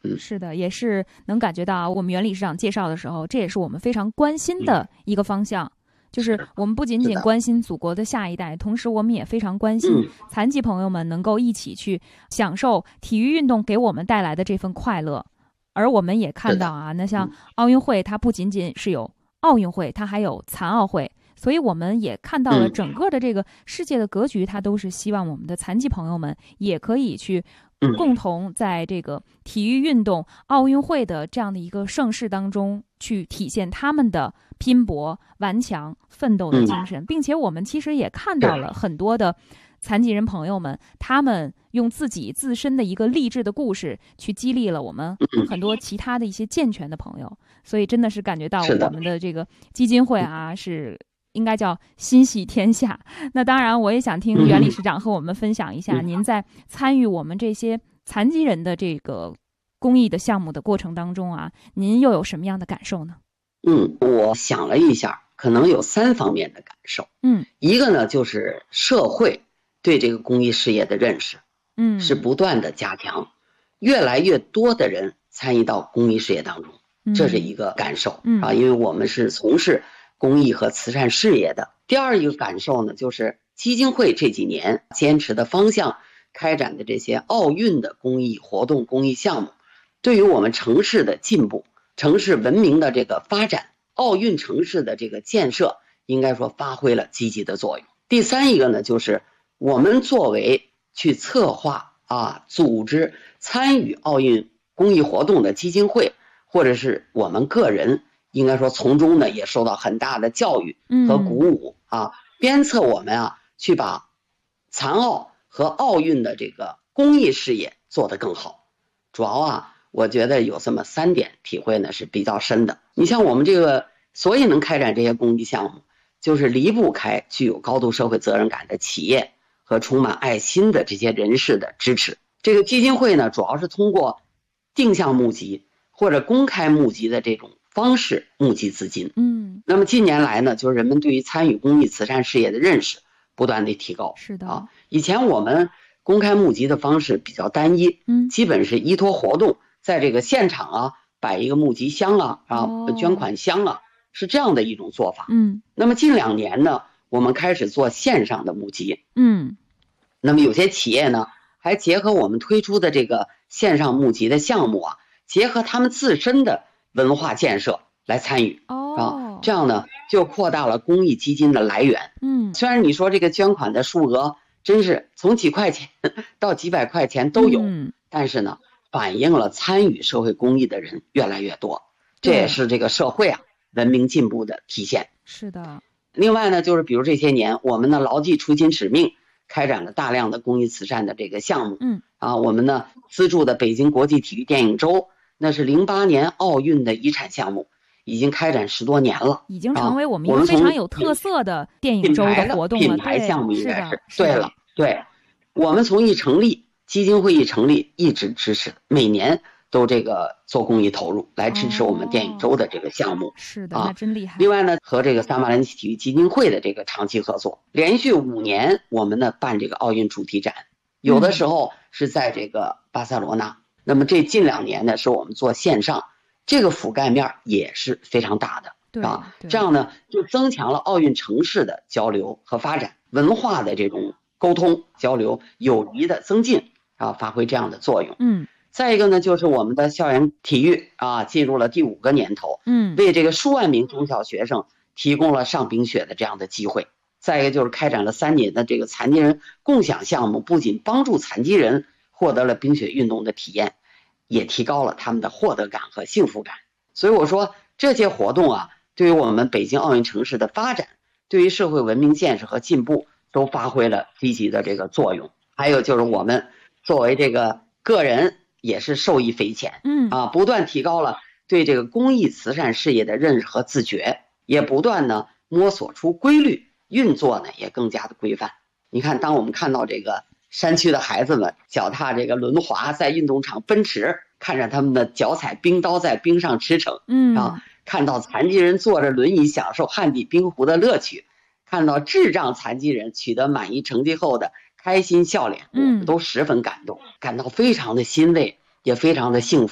嗯， 是的，也是能感觉到我们袁理事长介绍的时候，这也是我们非常关心的一个方向。嗯，就是我们不仅仅关心祖国的下一代，同时我们也非常关心残疾朋友们能够一起去享受体育运动给我们带来的这份快乐。而我们也看到啊，那像奥运会，它不仅仅是有奥运会，它还有残奥会，所以我们也看到了整个的这个世界的格局，它都是希望我们的残疾朋友们也可以去共同在这个体育运动奥运会的这样的一个盛世当中去体现他们的拼搏、顽强、奋斗的精神，并且我们其实也看到了很多的残疾人朋友们，他们用自己自身的一个励志的故事去激励了我们很多其他的一些健全的朋友，所以真的是感觉到我们的这个基金会啊是应该叫心系天下。那当然我也想听袁理事长和我们分享一下，您在参与我们这些残疾人的这个公益的项目的过程当中啊，您又有什么样的感受呢？ 嗯，我想了一下，可能有三方面的感受。 嗯， 一个呢就是社会对这个公益事业的认识， 嗯， 是不断的加强，越来越多的人参与到公益事业当中， 嗯、 这是一个感受、 嗯、 啊，因为我们是从事公益和慈善事业的。第二一个感受呢，就是基金会这几年坚持的方向，开展的这些奥运的公益活动、公益项目，对于我们城市的进步、城市文明的这个发展、奥运城市的这个建设，应该说发挥了积极的作用。第三一个呢，就是我们作为去策划啊、组织、参与奥运公益活动的基金会，或者是我们个人，应该说从中呢也受到很大的教育和鼓舞、嗯、啊，鞭策我们啊去把残奥和奥运的这个公益事业做得更好。主要啊，我觉得有这么三点体会呢是比较深的。你像我们这个，所以能开展这些公益项目，就是离不开具有高度社会责任感的企业和充满爱心的这些人士的支持。这个基金会呢，主要是通过定向募集或者公开募集的这种方式募集资金。 嗯， 那么近年来呢，就是人们对于参与公益慈善事业的认识不断的提高。 是的啊，以前我们公开募集的方式比较单一， 嗯， 基本是依托活动，在这个现场啊摆一个募集箱啊，啊、哦、捐款箱啊，是这样的一种做法。 嗯， 那么近两年呢，我们开始做线上的募集。 嗯， 那么有些企业呢，还结合我们推出的这个线上募集的项目啊，结合他们自身的文化建设来参与。 哦， 啊，这样呢就扩大了公益基金的来源。 嗯， 虽然你说这个捐款的数额真是从几块钱到几百块钱都有， 嗯， 但是呢，反映了参与社会公益的人越来越多，这也是这个社会啊文明进步的体现。 是的。 另外呢，就是比如这些年我们呢牢记初心使命，开展了大量的公益慈善的这个项目。 嗯， 啊，我们呢资助的北京国际体育电影周，那是零八年奥运的遗产项目，已经开展十多年了， 已经成为我们一个非常有特色的电影周的活动了。 品牌项目应该是对了，对，我们从一成立基金会一成立一直支持，每年都这个做公益投入来支持我们电影周的这个项目。 哦、是的， 啊， 那真厉害。 另外呢，和这个三八兰体育基金会的这个长期合作，连续五年我们呢办这个奥运主题展，有的时候是在这个巴塞罗那。嗯、那么这近两年呢，是我们做线上，这个覆盖面也是非常大的。 对啊，这样呢就增强了奥运城市的交流和发展，文化的这种沟通交流，友谊的增进啊，发挥这样的作用。 嗯。 再一个呢，就是我们的校园体育啊，进入了第五个年头， 嗯， 为这个数万名中小学生提供了上冰雪的这样的机会。再一个就是开展了三年的这个残疾人共享项目，不仅帮助残疾人获得了冰雪运动的体验，也提高了他们的获得感和幸福感。所以我说这些活动啊，对于我们北京奥运城市的发展，对于社会文明建设和进步都发挥了积极的这个作用。还有就是我们作为这个个人也是受益匪浅， 嗯啊，不断提高了对这个公益慈善事业的认识和自觉，也不断呢摸索出规律，运作呢也更加的规范。你看，当我们看到这个山区的孩子们脚踏这个轮滑在运动场奔驰，看着他们的脚踩冰刀在冰上驰骋， 嗯啊，看到残疾人坐着轮椅享受旱地冰壶的乐趣，看到智障残疾人取得满意成绩后的开心笑脸，我们都十分感动， 嗯、 感到非常的欣慰，也非常的幸福。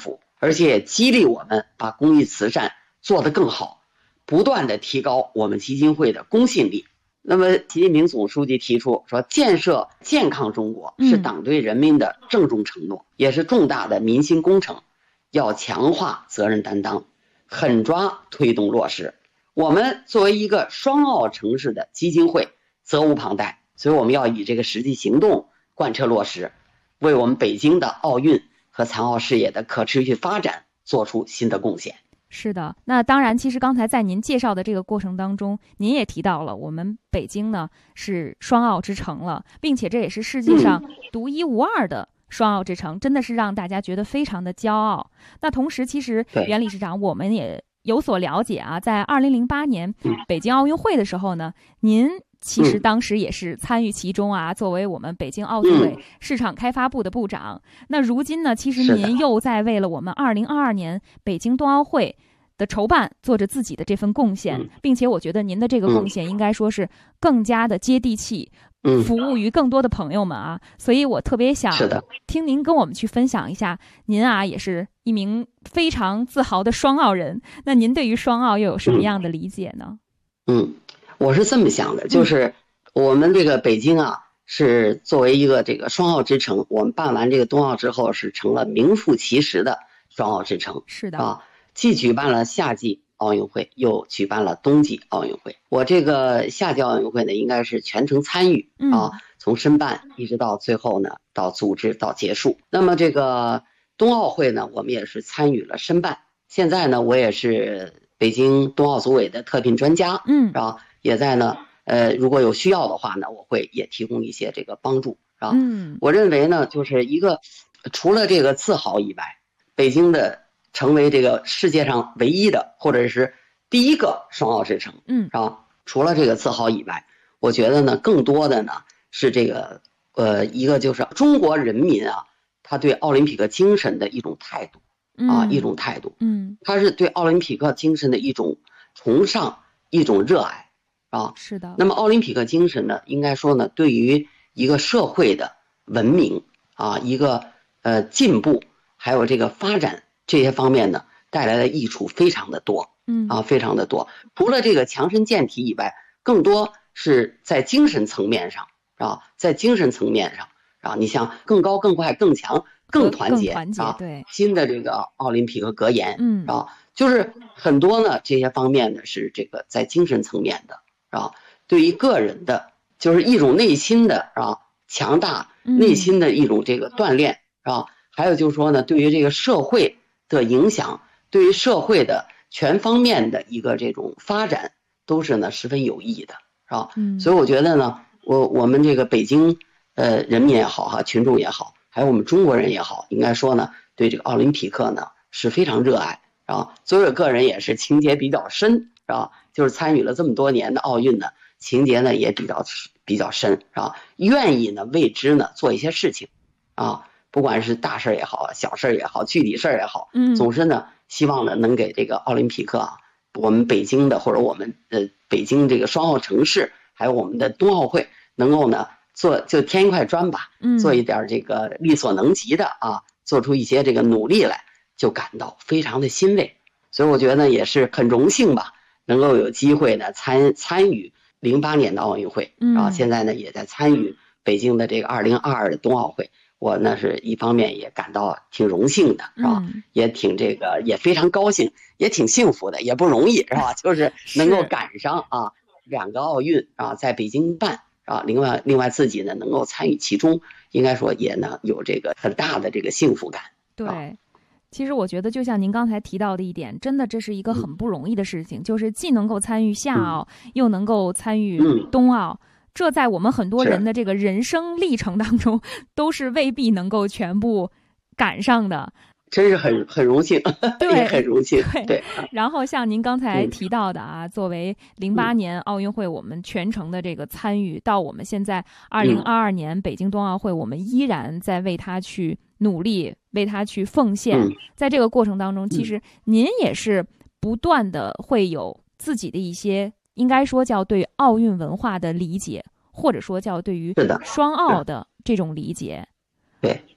而且也激励我们把公益慈善做得更好，不断的提高我们基金会的公信力。那么习近平总书记提出说，建设健康中国是党对人民的郑重承诺，嗯、也是重大的民心工程，要强化责任担当，狠抓推动落实。我们作为一个双奥城市的基金会，责无旁贷，所以我们要以这个实际行动贯彻落实，为我们北京的奥运和残奥事业的可持续发展做出新的贡献。 是的，那当然，其实刚才在您介绍的这个过程当中，您也提到了我们北京呢是双奥之城了，并且这也是世界上独一无二的双奥之城，真的是让大家觉得非常的骄傲。那同时，其实袁理事长，我们也有所了解啊，在二零零八年北京奥运会的时候呢，您其实当时也是参与其中啊，作为我们北京奥组委市场开发部的部长。那如今呢，其实您又在为了我们二零二二年北京冬奥会的筹办做着自己的这份贡献，并且我觉得您的这个贡献应该说是更加的接地气，服务于更多的朋友们啊。所以我特别想听您跟我们去分享一下，您啊也是一名非常自豪的双奥人，那您对于双奥又有什么样的理解呢？ 嗯，我是这么想的，就是我们这个北京啊，是作为一个这个双奥之城，我们办完这个冬奥之后，是成了名副其实的双奥之城。 是的啊，既举办了夏季奥运会，又举办了冬季奥运会。我这个夏季奥运会呢，应该是全程参与啊，从申办一直到最后呢，到组织到结束。那么这个冬奥会呢，我们也是参与了申办。现在呢，我也是北京冬奥组委的特聘专家， 嗯， 啊，也在呢，呃，如果有需要的话呢，我会也提供一些这个帮助，啊， 嗯， 我认为呢，就是一个除了这个自豪以外，北京的成为这个世界上唯一的或者是第一个双奥之城， 嗯， 啊，除了这个自豪以外，我觉得呢，更多的呢是这个呃，一个就是中国人民啊，他对奥林匹克精神的一种态度。啊，一种态度， 嗯， 他是对奥林匹克精神的一种崇尚，一种热爱，啊， 是的。 那么奥林匹克精神呢，应该说呢，对于一个社会的文明啊，一个呃进步，还有这个发展这些方面呢，带来的益处非常的多， 嗯， 啊，非常的多。除了这个强身健体以外，更多是在精神层面上，啊，在精神层面上，啊，你像更高、更快、更强。更团结啊！ 对， 新的这个奥林匹克格言， 嗯啊，就是很多呢这些方面呢是这个在精神层面的啊，对于个人的，就是一种内心的啊强大，内心的一种这个锻炼啊，还有就是说呢，对于这个社会的影响，对于社会的全方面的一个这种发展，都是呢十分有益的，啊， 嗯， 所以我觉得呢，我我们这个北京呃人民也好哈，群众也好。还有我们中国人也好，应该说呢，对这个奥林匹克呢是非常热爱啊。作为个人也是情结比较深，是吧？就是参与了这么多年的奥运呢，情结呢也比较比较深，是吧？愿意呢为之呢做一些事情，啊，不管是大事也好，小事也好，具体事也好， 嗯， 总之呢，希望呢能给这个奥林匹克啊，我们北京的或者我们的北京这个双奥城市，还有我们的冬奥会，能够呢。做就添一块砖吧， 嗯， 做一点这个力所能及的啊，做出一些这个努力来，就感到非常的欣慰。所以我觉得也是很荣幸吧，能够有机会呢参参与零八年的奥运会， 嗯， 然后现在呢也在参与北京的这个二零二二的冬奥会。我呢是一方面也感到挺荣幸的，是吧？ 嗯， 也挺这个也非常高兴，也挺幸福的，也不容易，是吧？就是能够赶上啊两个奥运啊在北京办。啊，另外，另外自己呢能够参与其中，应该说也呢有这个很大的这个幸福感。 对， 啊、 其实我觉得就像您刚才提到的一点，真的这是一个很不容易的事情，嗯、就是既能够参与夏奥，嗯、又能够参与冬奥，嗯、这在我们很多人的这个人生历程当中，都是未必能够全部赶上的。 真是很很荣幸， 对， 也很荣幸。 对， 对。 然后像您刚才提到的啊，嗯、作为零八年奥运会我们全程的这个参与，嗯、到我们现在二零二二年北京冬奥会，我们依然在为它去努力，为它去奉献。 嗯、 在这个过程当中，其实您也是不断的会有自己的一些，应该说叫对奥运文化的理解，或者说叫对于双奥的这种理解。 对。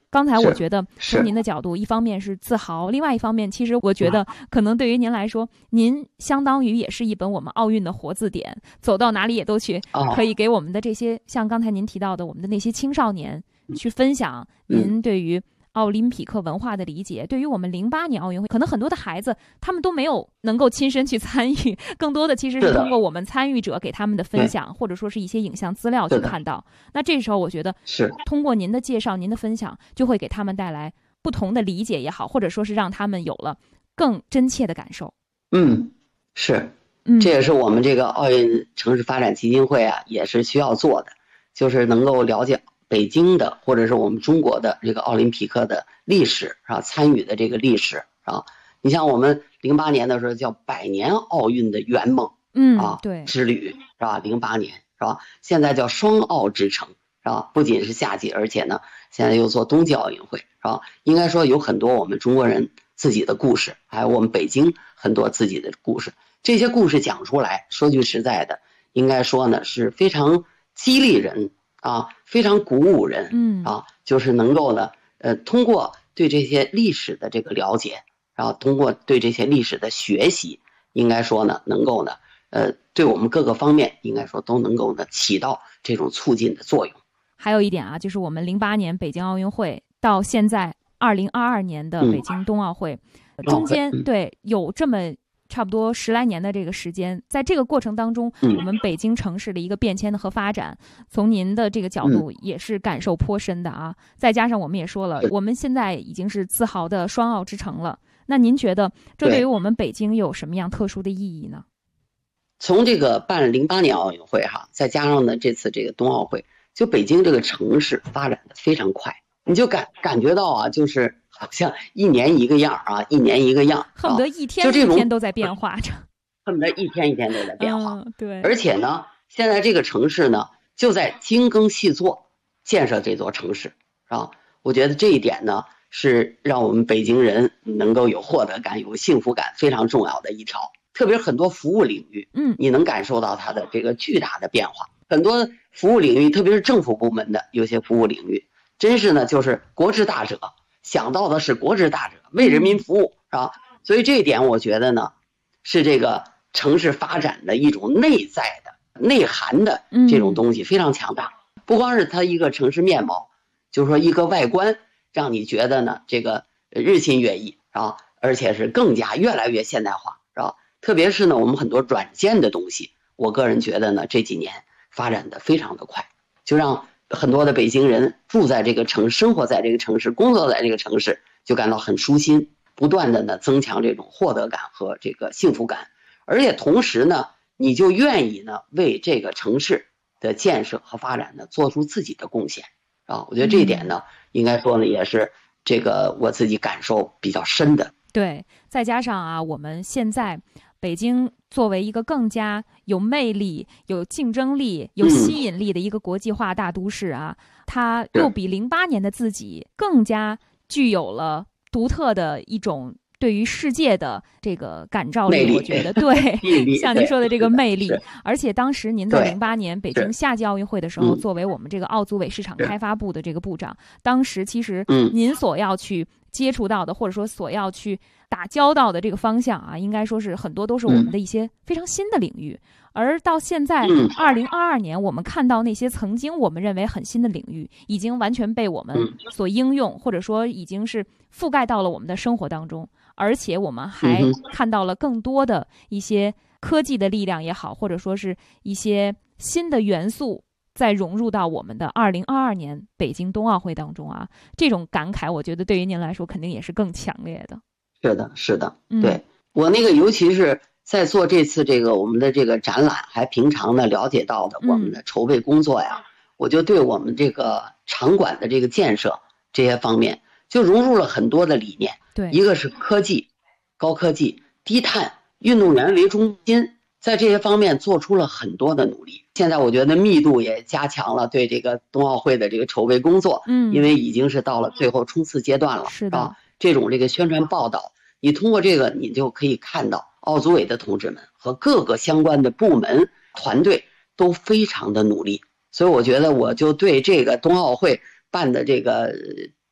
刚才我觉得从您的角度，一方面是自豪，另外一方面，其实我觉得可能对于您来说，您相当于也是一本我们奥运的活字典，走到哪里也都去，可以给我们的这些像刚才您提到的我们的那些青少年去分享您对于奥林匹克文化的理解。对于我们零八年奥运会，可能很多的孩子他们都没有能够亲身去参与，更多的其实是通过我们参与者给他们的分享，或者说是一些影像资料去看到。那这时候我觉得是通过您的介绍，您的分享就会给他们带来不同的理解也好，或者说是让他们有了更真切的感受。 嗯，是，这也是我们这个奥运城市发展基金会啊，也是需要做的，就是能够了解北京的或者是我们中国的这个奥林匹克的历史啊，参与的这个历史啊。你像我们零八年的时候叫百年奥运的圆梦， 嗯啊， 对， 之旅是吧？零八年是吧？现在叫双奥之城是吧？不仅是夏季，而且呢，现在又做冬季奥运会是吧？应该说有很多我们中国人自己的故事，还有我们北京很多自己的故事。这些故事讲出来，说句实在的，应该说呢是非常激励人啊，非常鼓舞人， 嗯啊，就是能够呢，呃，通过对这些历史的这个了解，然后通过对这些历史的学习，应该说呢，能够呢，呃，对我们各个方面应该说都能够呢起到这种促进的作用。 还有一点啊，就是我们零八年北京奥运会到现在二零二二年的北京冬奥会，嗯、中间、嗯、对有这么差不多十来年的这个时间，在这个过程当中， 嗯、 我们北京城市的一个变迁和发展，从您的这个角度也是感受颇深的啊。嗯、再加上我们也说了，我们现在已经是自豪的双奥之城了。那您觉得这对于我们北京有什么样特殊的意义呢？ 从这个办零八年奥运会哈，再加上呢这次这个冬奥会，就北京这个城市发展的非常快，你就感感觉到啊，就是好像一年一个样啊，一年一个样， 恨不得一天一天都在变化着， 恨不得一天一天都在变化。 嗯、对， 而且呢，现在这个城市呢就在精耕细作建设这座城市啊，我觉得这一点呢是让我们北京人能够有获得感、有幸福感非常重要的一条。特别是很多服务领域， 嗯， 你能感受到它的这个巨大的变化。很多服务领域，特别是政府部门的有些服务领域，真是呢就是国之大者，想到的是国之大者，为人民服务，是吧？所以这一点我觉得呢，是这个城市发展的一种内在的、内涵的这种东西非常强大。不光是它一个城市面貌，就是说一个外观，让你觉得呢这个日新月异啊，而且是更加越来越现代化，是吧？特别是呢，我们很多软件的东西，我个人觉得呢，这几年发展的非常的快，就让很多的北京人住在这个城市、生活在这个城市、工作在这个城市，就感到很舒心，不断的呢增强这种获得感和这个幸福感，而且同时呢，你就愿意呢为这个城市的建设和发展呢做出自己的贡献啊。我觉得这一点呢，应该说呢，也是这个我自己感受比较深的。 对，再加上啊，我们现在北京作为一个更加有魅力、有竞争力、有吸引力的一个国际化大都市啊，嗯、它又比零八年的自己更加具有了独特的一种对于世界的这个感召力。我觉得对，像您说的这个魅力，而且当时您在零八年北京夏季奥运会的时候，作为我们这个奥组委市场开发部的这个部长，当时其实您所要去接触到的，或者说所要去打交道的这个方向啊，应该说是很多都是我们的一些非常新的领域。嗯、而到现在二零二二年，我们看到那些曾经我们认为很新的领域，已经完全被我们所应用，或者说已经是覆盖到了我们的生活当中。而且我们还看到了更多的一些科技的力量也好，或者说是一些新的元素再融入到我们的二零二二年北京冬奥会当中啊，这种感慨我觉得对于您来说肯定也是更强烈的。 是的，是的，对、嗯、我那个尤其是在做这次这个我们的这个展览，还平常的了解到的我们的筹备工作呀，嗯、我就对我们这个场馆的这个建设这些方面就融入了很多的理念。 对， 一个是科技、高科技、低碳、运动员为中心，在这些方面做出了很多的努力。现在我觉得密度也加强了对这个冬奥会的这个筹备工作， 嗯， 因为已经是到了最后冲刺阶段了， 是的。 啊，这种这个宣传报道，你通过这个，你就可以看到奥组委的同志们和各个相关的部门团队都非常的努力。所以我觉得，我就对这个冬奥会办的这个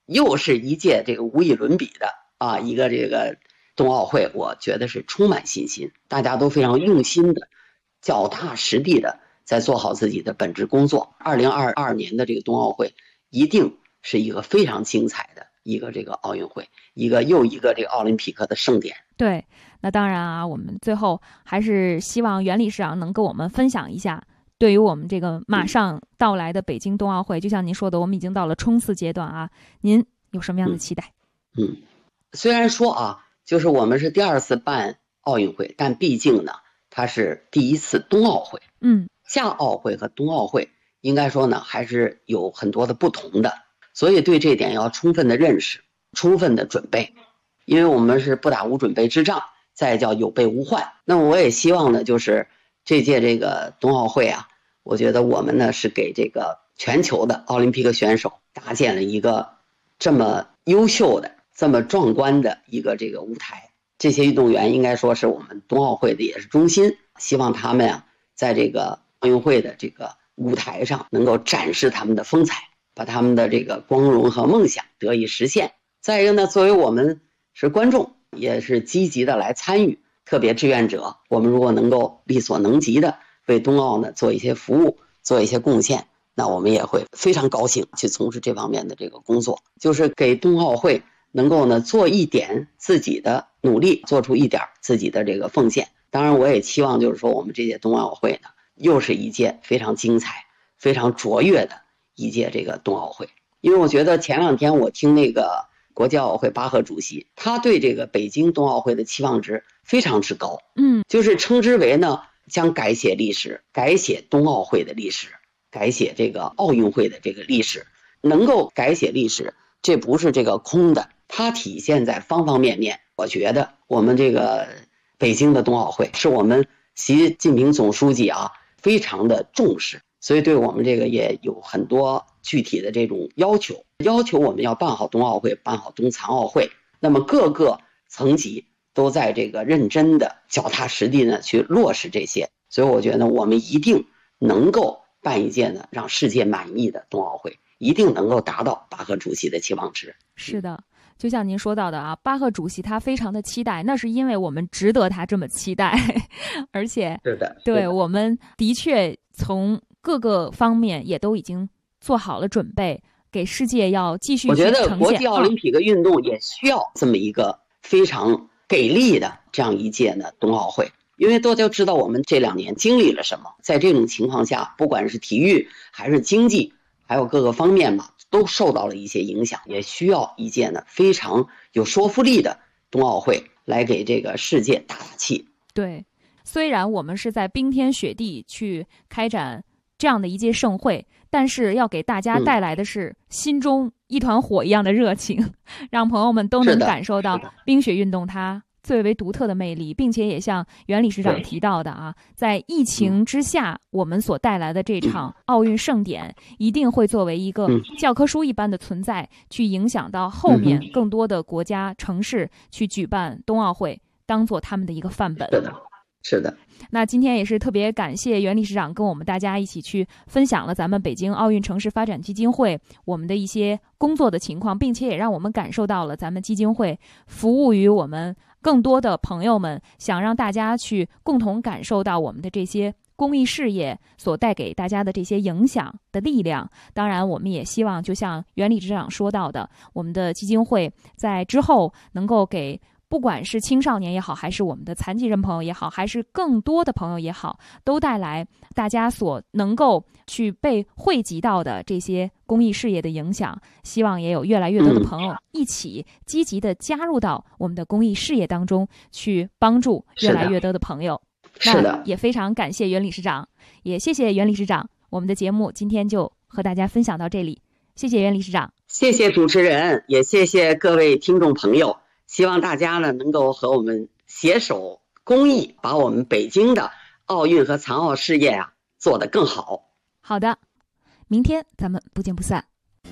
又是一届这个无与伦比的啊一个这个冬奥会，我觉得是充满信心，大家都非常用心的、脚踏实地的在做好自己的本职工作。二零二二年的这个冬奥会一定是一个非常精彩的一个这个奥运会，一个又一个这个奥林匹克的盛典。 对，那当然啊，我们最后还是希望袁理事长能跟我们分享一下，对于我们这个马上到来的北京冬奥会，就像您说的，我们已经到了冲刺阶段啊，您有什么样的期待？ 嗯，嗯虽然说啊，就是我们是第二次办奥运会，但毕竟呢，它是第一次冬奥会。 嗯， 夏奥会和冬奥会应该说呢，还是有很多的不同的，所以对这点要充分的认识，充分的准备，因为我们是不打无准备之仗，再叫有备无患。那我也希望呢，就是这届这个冬奥会啊，我觉得我们呢是给这个全球的奥林匹克选手搭建了一个这么优秀的、这么壮观的一个这个舞台。这些运动员应该说是我们冬奥会的也是中心，希望他们啊，在这个奥运会的这个舞台上能够展示他们的风采，把他们的这个光荣和梦想得以实现。再一个呢，作为我们是观众，也是积极的来参与，特别志愿者，我们如果能够力所能及的为冬奥呢做一些服务，做一些贡献，那我们也会非常高兴去从事这方面的这个工作，就是给冬奥会能够呢做一点自己的努力，做出一点自己的这个奉献。当然我也期望就是说我们这届冬奥会呢又是一届非常精彩、非常卓越的一届这个冬奥会。因为我觉得前两天我听那个国际奥委会巴赫主席，他对这个北京冬奥会的期望值非常之高， 嗯， 就是称之为呢将改写历史，改写冬奥会的历史，改写这个奥运会的这个历史。能够改写历史，这不是这个空的，它体现在方方面面。我觉得我们这个北京的冬奥会是我们习近平总书记啊非常的重视，所以对我们这个也有很多具体的这种要求，要求我们要办好冬奥会，办好冬残奥会。那么各个层级都在这个认真的、脚踏实地呢去落实这些。所以我觉得我们一定能够办一届呢让世界满意的冬奥会，一定能够达到巴赫主席的期望值。 是的，就像您说到的啊，巴赫主席他非常的期待，那是因为我们值得他这么期待，而且是的， 对，我们的确从各个方面也都已经做好了准备，给世界要继续去呈现。 我觉得国际奥林匹克运动也需要这么一个非常给力的这样一届呢冬奥会，因为大家知道我们这两年经历了什么，在这种情况下，不管是体育还是经济，还有各个方面嘛，都受到了一些影响，也需要一届呢非常有说服力的冬奥会来给这个世界打打气。 对，虽然我们是在冰天雪地去开展这样的一届盛会，但是要给大家带来的是心中一团火一样的热情，嗯、让朋友们都能感受到冰雪运动它最为独特的魅力，并且也像袁理事长提到的啊，在疫情之下，我们所带来的这场奥运盛典一定会作为一个教科书一般的存在，去影响到后面更多的国家城市去举办冬奥会，当做他们的一个范本。 是的，是的。 那今天也是特别感谢袁理事长跟我们大家一起去分享了咱们北京奥运城市发展基金会我们的一些工作的情况，并且也让我们感受到了咱们基金会服务于我们更多的朋友们，想让大家去共同感受到我们的这些公益事业所带给大家的这些影响的力量。当然我们也希望就像袁理事长说到的，我们的基金会在之后能够给不管是青少年也好，还是我们的残疾人朋友也好，还是更多的朋友也好，都带来大家所能够去被汇集到的这些公益事业的影响。希望也有越来越多的朋友一起积极的加入到我们的公益事业当中，去帮助越来越多的朋友。 是的， 那也非常感谢袁理事长，也谢谢袁理事长。我们的节目今天就和大家分享到这里，谢谢袁理事长。 谢谢主持人，也谢谢各位听众朋友。希望大家呢能够和我们携手公益，把我们北京的奥运和残奥事业啊做得更好。 好的，明天咱们不见不散。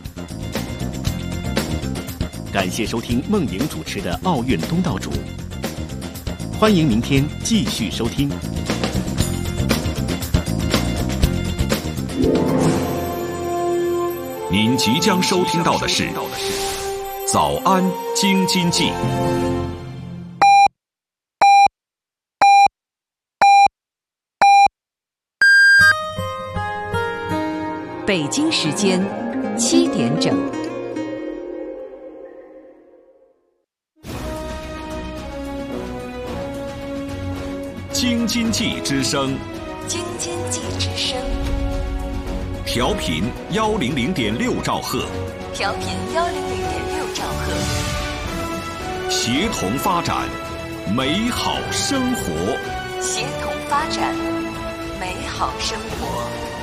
感谢收听孟莹主持的《奥运东道主》，欢迎明天继续收听。 您即将收听到的是早安京津冀。 北京时间七点整。 京津冀之声， 京津冀之声， 调频幺零零点六兆赫， 调频幺零零点六兆赫， 协同发展，美好生活， 协同发展，美好生活。